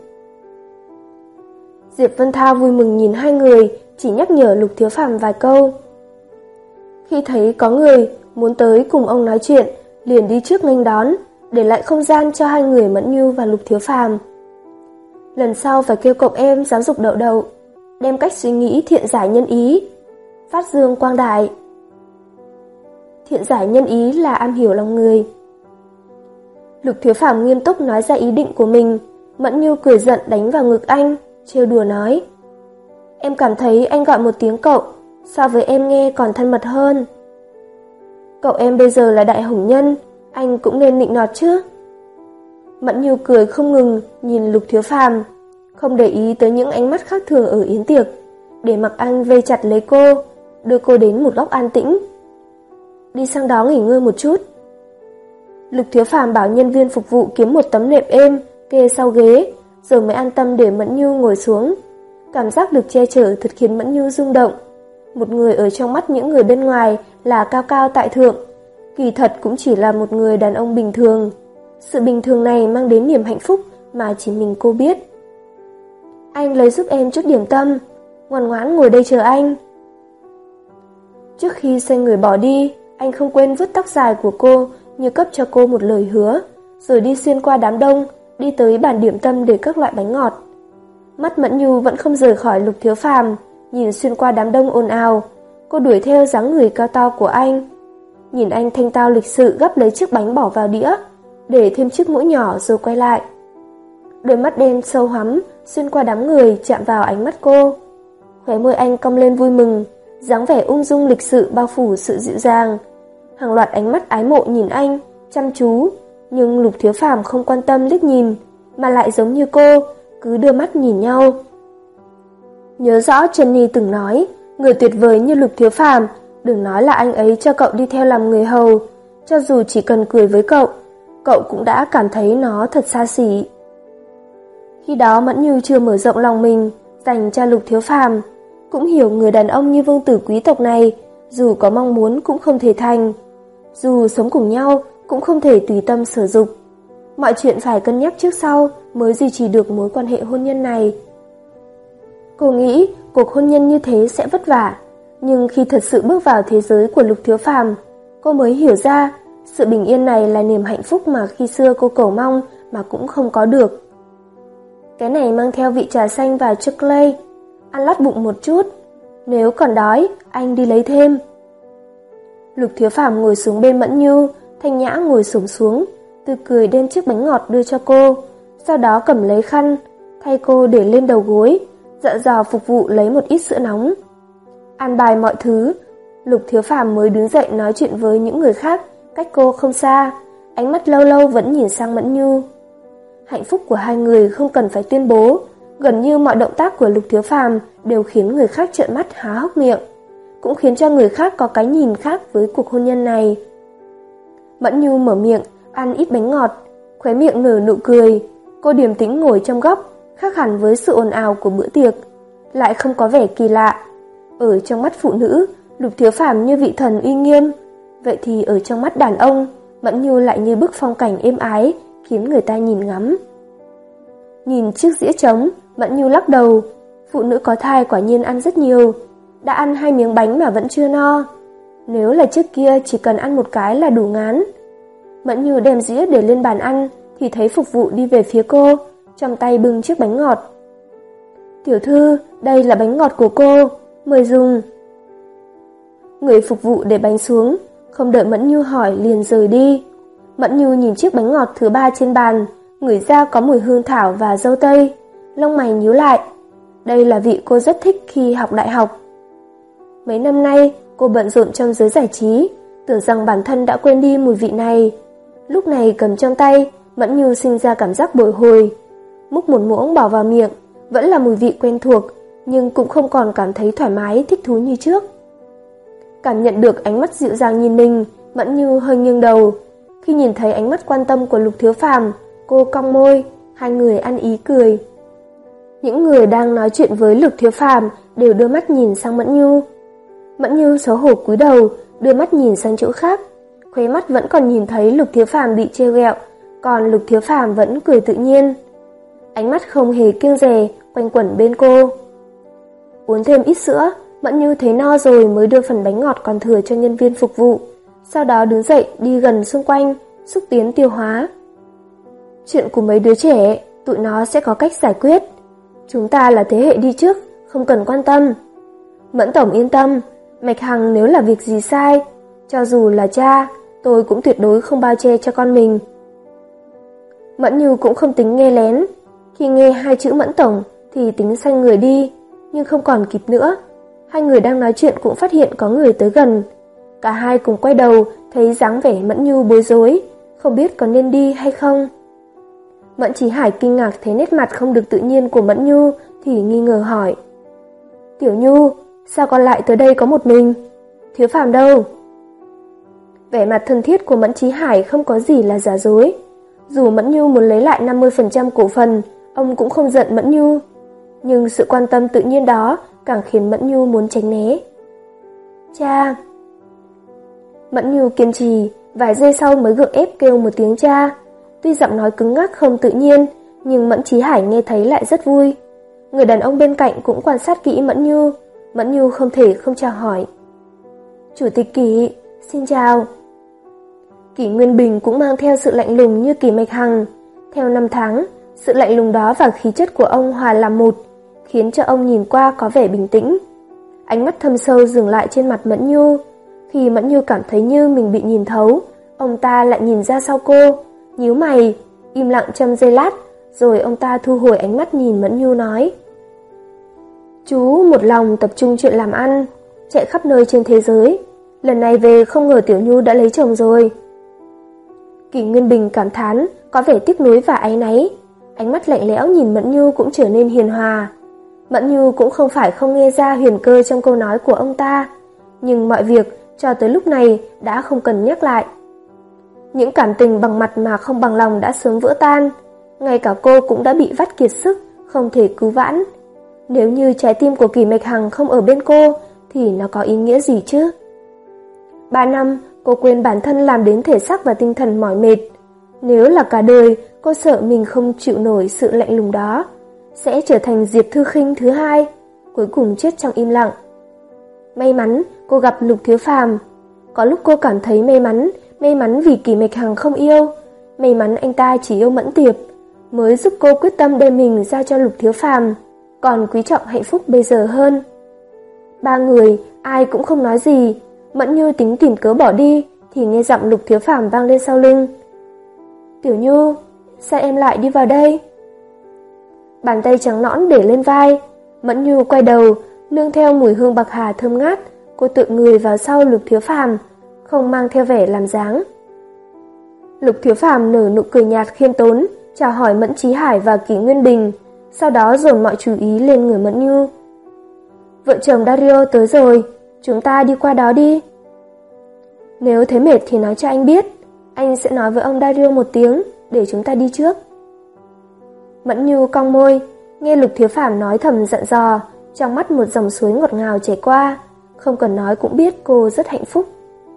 Diệp Vân Thao vui mừng nhìn hai người, chỉ nhắc nhở Lục Thiếu Phàm vài câu. Khi thấy có người muốn tới cùng ông nói chuyện, liền đi trước nghênh đón, để lại không gian cho hai người Mẫn Nhu và Lục Thiếu Phàm. Lần sau phải kêu cậu em giáo dục đậu đậu, đem cách suy nghĩ thiện giải nhân ý, phát dương quang đại. Thiện giải nhân ý là am hiểu lòng người. Lục Thiếu Phàm nghiêm túc nói ra ý định của mình, Mẫn Nhu cười giận đánh vào ngực anh, trêu đùa nói. Em cảm thấy anh gọi một tiếng cậu, so với em nghe còn thân mật hơn. Cậu em bây giờ là đại hồng nhân, anh cũng nên nịnh nọt chứ. Mẫn Nhu cười không ngừng, nhìn Lục Thiếu Phàm, không để ý tới những ánh mắt khác thường ở yến tiệc, để mặc anh vây chặt lấy cô, đưa cô đến một góc an tĩnh. Đi sang đó nghỉ ngơi một chút. Lục Thiếu Phàm bảo nhân viên phục vụ kiếm một tấm nệm êm, kê sau ghế, rồi mới an tâm để Mẫn Nhu ngồi xuống. Cảm giác được che chở thật khiến Mẫn Nhu rung động. Một người ở trong mắt những người bên ngoài là cao cao tại thượng, kỳ thật cũng chỉ là một người đàn ông bình thường. Sự bình thường này mang đến niềm hạnh phúc mà chỉ mình cô biết. Anh lấy giúp em chút điểm tâm, ngoan ngoãn ngồi đây chờ anh. Trước khi xoay người bỏ đi, anh không quên vuốt tóc dài của cô như cấp cho cô một lời hứa, rồi đi xuyên qua đám đông, đi tới bàn điểm tâm để các loại bánh ngọt. Mắt Mẫn Nhu vẫn không rời khỏi Lục Thiếu Phàm, nhìn xuyên qua đám đông ồn ào, cô đuổi theo dáng người cao to của anh. Nhìn anh thanh tao lịch sự gấp lấy chiếc bánh bỏ vào đĩa, để thêm chiếc muỗng nhỏ rồi quay lại. Đôi mắt đen sâu hoắm xuyên qua đám người chạm vào ánh mắt cô. Khóe môi anh cong lên vui mừng, dáng vẻ ung dung lịch sự bao phủ sự dịu dàng. Hàng loạt ánh mắt ái mộ nhìn anh, chăm chú, nhưng Lục Thiếu Phàm không quan tâm liếc nhìn, mà lại giống như cô, cứ đưa mắt nhìn nhau. Nhớ rõ Jenny từng nói, người tuyệt vời như Lục Thiếu Phàm, đừng nói là anh ấy cho cậu đi theo làm người hầu, cho dù chỉ cần cười với cậu, cậu cũng đã cảm thấy nó thật xa xỉ. Khi đó Mẫn Nhu chưa mở rộng lòng mình dành cho Lục Thiếu Phàm, cũng hiểu người đàn ông như vương tử quý tộc này, dù có mong muốn cũng không thể thành. Dù sống cùng nhau cũng không thể tùy tâm sở dục. Mọi chuyện phải cân nhắc trước sau mới duy trì được mối quan hệ hôn nhân này. Cô nghĩ cuộc hôn nhân như thế sẽ vất vả, nhưng khi thật sự bước vào thế giới của Lục Thiếu Phàm, cô mới hiểu ra sự bình yên này là niềm hạnh phúc mà khi xưa cô cầu mong mà cũng không có được. Cái này mang theo vị trà xanh và chocolate, ăn lót bụng một chút. Nếu còn đói, anh đi lấy thêm. Lục Thiếu Phàm ngồi xuống bên Mẫn Nhu, Thanh Nhã ngồi xổm xuống, tươi cười đem chiếc bánh ngọt đưa cho cô, sau đó cầm lấy khăn, thay cô để lên đầu gối, dặn dò phục vụ lấy một ít sữa nóng. An bài mọi thứ, Lục Thiếu Phàm mới đứng dậy nói chuyện với những người khác, cách cô không xa, ánh mắt lâu lâu vẫn nhìn sang Mẫn Nhu. Hạnh phúc của hai người không cần phải tuyên bố, gần như mọi động tác của Lục Thiếu Phàm đều khiến người khác trợn mắt há hốc miệng, cũng khiến cho người khác có cái nhìn khác với cuộc hôn nhân này. Mẫn Nhu mở miệng, ăn ít bánh ngọt, khóe miệng nở nụ cười, cô điềm tĩnh ngồi trong góc, khác hẳn với sự ồn ào của bữa tiệc, lại không có vẻ kỳ lạ. Ở trong mắt phụ nữ, Lục Thiếu Phàm như vị thần uy nghiêm, vậy thì ở trong mắt đàn ông, Mẫn Nhu lại như bức phong cảnh êm ái, khiến người ta nhìn ngắm. Nhìn chiếc dĩa trống, Mẫn Nhu lắc đầu, phụ nữ có thai quả nhiên ăn rất nhiều, đã ăn hai miếng bánh mà vẫn chưa no. Nếu là trước kia chỉ cần ăn một cái là đủ ngán. Mẫn Nhu đem dĩa để lên bàn ăn thì thấy phục vụ đi về phía cô, trong tay bưng chiếc bánh ngọt. Tiểu thư, đây là bánh ngọt của cô, mời dùng. Người phục vụ để bánh xuống, không đợi Mẫn Nhu hỏi liền rời đi. Mẫn Nhu nhìn chiếc bánh ngọt thứ ba trên bàn, ngửi ra có mùi hương thảo và dâu tây, lông mày nhíu lại. Đây là vị cô rất thích khi học đại học. Mấy năm nay, cô bận rộn trong giới giải trí, tưởng rằng bản thân đã quên đi mùi vị này. Lúc này cầm trong tay, Mẫn Nhu sinh ra cảm giác bồi hồi. Múc một muỗng bỏ vào miệng, vẫn là mùi vị quen thuộc, nhưng cũng không còn cảm thấy thoải mái, thích thú như trước. Cảm nhận được ánh mắt dịu dàng nhìn mình, Mẫn Nhu hơi nghiêng đầu. Khi nhìn thấy ánh mắt quan tâm của Lục Thiếu Phàm, cô cong môi, hai người ăn ý cười. Những người đang nói chuyện với Lục Thiếu Phàm đều đưa mắt nhìn sang Mẫn Nhu. Mẫn Nhu xấu hổ cúi đầu, đưa mắt nhìn sang chỗ khác, khóe mắt vẫn còn nhìn thấy Lục Thiếu Phàm bị trêu ghẹo, còn Lục Thiếu Phàm vẫn cười tự nhiên. Ánh mắt không hề kiêng dè quanh quẩn bên cô. Uống thêm ít sữa, Mẫn Nhu thấy no rồi mới đưa phần bánh ngọt còn thừa cho nhân viên phục vụ, sau đó đứng dậy đi gần xung quanh, xúc tiến tiêu hóa. Chuyện của mấy đứa trẻ, tụi nó sẽ có cách giải quyết. Chúng ta là thế hệ đi trước, không cần quan tâm. Mẫn tổng yên tâm, Mạch Hằng nếu là việc gì sai, cho dù là cha, tôi cũng tuyệt đối không bao che cho con mình. Mẫn Nhu cũng không tính nghe lén, khi nghe hai chữ Mẫn tổng thì tính xanh người đi, nhưng không còn kịp nữa. Hai người đang nói chuyện cũng phát hiện có người tới gần. Cả hai cùng quay đầu, thấy dáng vẻ Mẫn Nhu bối rối, không biết có nên đi hay không. Mẫn Chí Hải kinh ngạc thấy nét mặt không được tự nhiên của Mẫn Nhu thì nghi ngờ hỏi: Tiểu Nhu, sao con lại tới đây có một mình? Thiếu Phàm đâu? Vẻ mặt thân thiết của Mẫn Chí Hải không có gì là giả dối. Dù Mẫn Nhu muốn lấy lại năm mươi phần trăm cổ phần, ông cũng không giận Mẫn Nhu. Nhưng sự quan tâm tự nhiên đó càng khiến Mẫn Nhu muốn tránh né. Cha. Mẫn Nhu kiên trì, vài giây sau mới gượng ép kêu một tiếng cha. Tuy giọng nói cứng ngắc không tự nhiên, nhưng Mẫn Chí Hải nghe thấy lại rất vui. Người đàn ông bên cạnh cũng quan sát kỹ Mẫn Nhu. Mẫn Nhu không thể không chào hỏi. Chủ tịch Kỷ, xin chào. Kỷ Nguyên Bình cũng mang theo sự lạnh lùng như Kỷ Mạch Hằng. Theo năm tháng, sự lạnh lùng đó và khí chất của ông hòa làm một, khiến cho ông nhìn qua có vẻ bình tĩnh. Ánh mắt thâm sâu dừng lại trên mặt Mẫn Nhu. Khi Mẫn Nhu cảm thấy như mình bị nhìn thấu, ông ta lại nhìn ra sau cô, nhíu mày, im lặng trong giây lát, rồi ông ta thu hồi ánh mắt nhìn Mẫn Nhu nói: Chú một lòng tập trung chuyện làm ăn, chạy khắp nơi trên thế giới. Lần này về không ngờ Tiểu Nhu đã lấy chồng rồi. Kỷ Nguyên Bình cảm thán, có vẻ tiếc nuối và áy náy. Ánh mắt lạnh lẽo nhìn Mẫn Nhu cũng trở nên hiền hòa. Mẫn Nhu cũng không phải không nghe ra huyền cơ trong câu nói của ông ta, nhưng mọi việc cho tới lúc này đã không cần nhắc lại. Những cảm tình bằng mặt mà không bằng lòng đã sớm vỡ tan. Ngay cả cô cũng đã bị vắt kiệt sức, không thể cứu vãn. Nếu như trái tim của Kỷ Mạch Hằng không ở bên cô thì nó có ý nghĩa gì chứ? Ba năm Cô quên bản thân làm đến thể xác và tinh thần mỏi mệt. Nếu là cả đời, cô sợ mình không chịu nổi sự lạnh lùng đó, sẽ trở thành Diệp Thư Khinh thứ hai, cuối cùng chết trong im lặng. May mắn cô gặp Lục Thiếu Phàm. Có lúc cô cảm thấy may mắn, may mắn vì Kỷ Mạch Hằng không yêu, may mắn anh ta chỉ yêu Mẫn Tiệp, mới giúp cô quyết tâm đem mình ra cho Lục Thiếu Phàm, còn quý trọng hạnh phúc bây giờ hơn. Ba người ai cũng không nói gì. Mẫn Như tính tìm cớ bỏ đi thì nghe giọng Lục Thiếu Phàm vang lên sau lưng. Tiểu Nhu, sao em lại đi vào đây? Bàn tay trắng nõn để lên vai. Mẫn Như quay đầu, nương theo mùi hương bạc hà thơm ngát, cô tự người vào sau Lục Thiếu Phàm, không mang theo vẻ làm dáng. Lục Thiếu Phàm nở nụ cười nhạt khiêm tốn, chào hỏi Mẫn Chí Hải và Kỷ Nguyên Bình, sau đó dồn mọi chú ý lên người Mẫn Như. Vợ chồng Dario tới rồi, chúng ta đi qua đó đi. Nếu thấy mệt thì nói cho anh biết, anh sẽ nói với ông Dario một tiếng để chúng ta đi trước. Mẫn Như cong môi, nghe Lục Thiếu Phàm nói thầm dặn dò, trong mắt một dòng suối ngọt ngào chảy qua, không cần nói cũng biết cô rất hạnh phúc.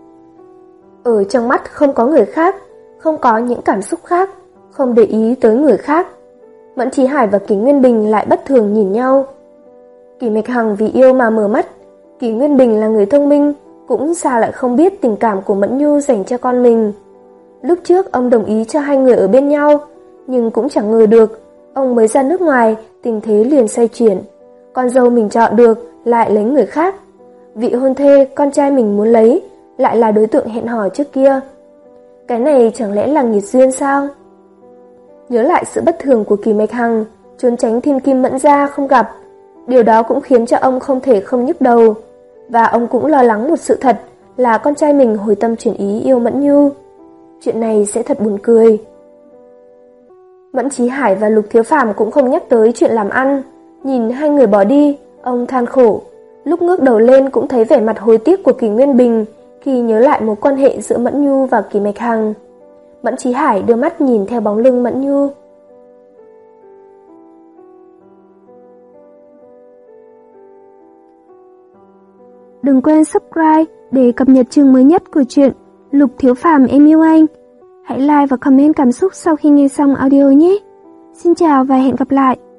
Ở trong mắt không có người khác, không có những cảm xúc khác, không để ý tới người khác. Mẫn Chí Hải và Kỷ Nguyên Bình lại bất thường nhìn nhau. Kỷ Mạch Hằng vì yêu mà mở mắt, Kỷ Nguyên Bình là người thông minh, cũng sao lại không biết tình cảm của Mẫn Nhu dành cho con mình. Lúc trước ông đồng ý cho hai người ở bên nhau, nhưng cũng chẳng ngờ được, ông mới ra nước ngoài, tình thế liền xoay chuyển. Con dâu mình chọn được lại lấy người khác. Vị hôn thê con trai mình muốn lấy lại là đối tượng hẹn hò trước kia. Cái này chẳng lẽ là nghiệt duyên sao? Nhớ lại sự bất thường của Kỷ Mạch Hằng, trốn tránh Thiên Kim Mẫn gia không gặp, điều đó cũng khiến cho ông không thể không nhức đầu. Và ông cũng lo lắng một sự thật là con trai mình hồi tâm chuyển ý yêu Mẫn Nhu. Chuyện này sẽ thật buồn cười. Mẫn Chí Hải và Lục Thiếu Phàm cũng không nhắc tới chuyện làm ăn. Nhìn hai người bỏ đi, ông than khổ. Lúc ngước đầu lên cũng thấy vẻ mặt hối tiếc của Kỷ Nguyên Bình khi nhớ lại mối quan hệ giữa Mẫn Nhu và Kỷ Mạch Hằng. Mẫn Chí Hải đưa mắt nhìn theo bóng lưng Mẫn Nhu. Đừng quên subscribe để cập nhật chương mới nhất của truyện Lục Thiếu Phàm Em Yêu Anh. Hãy like và comment cảm xúc sau khi nghe xong audio nhé. Xin chào và hẹn gặp lại.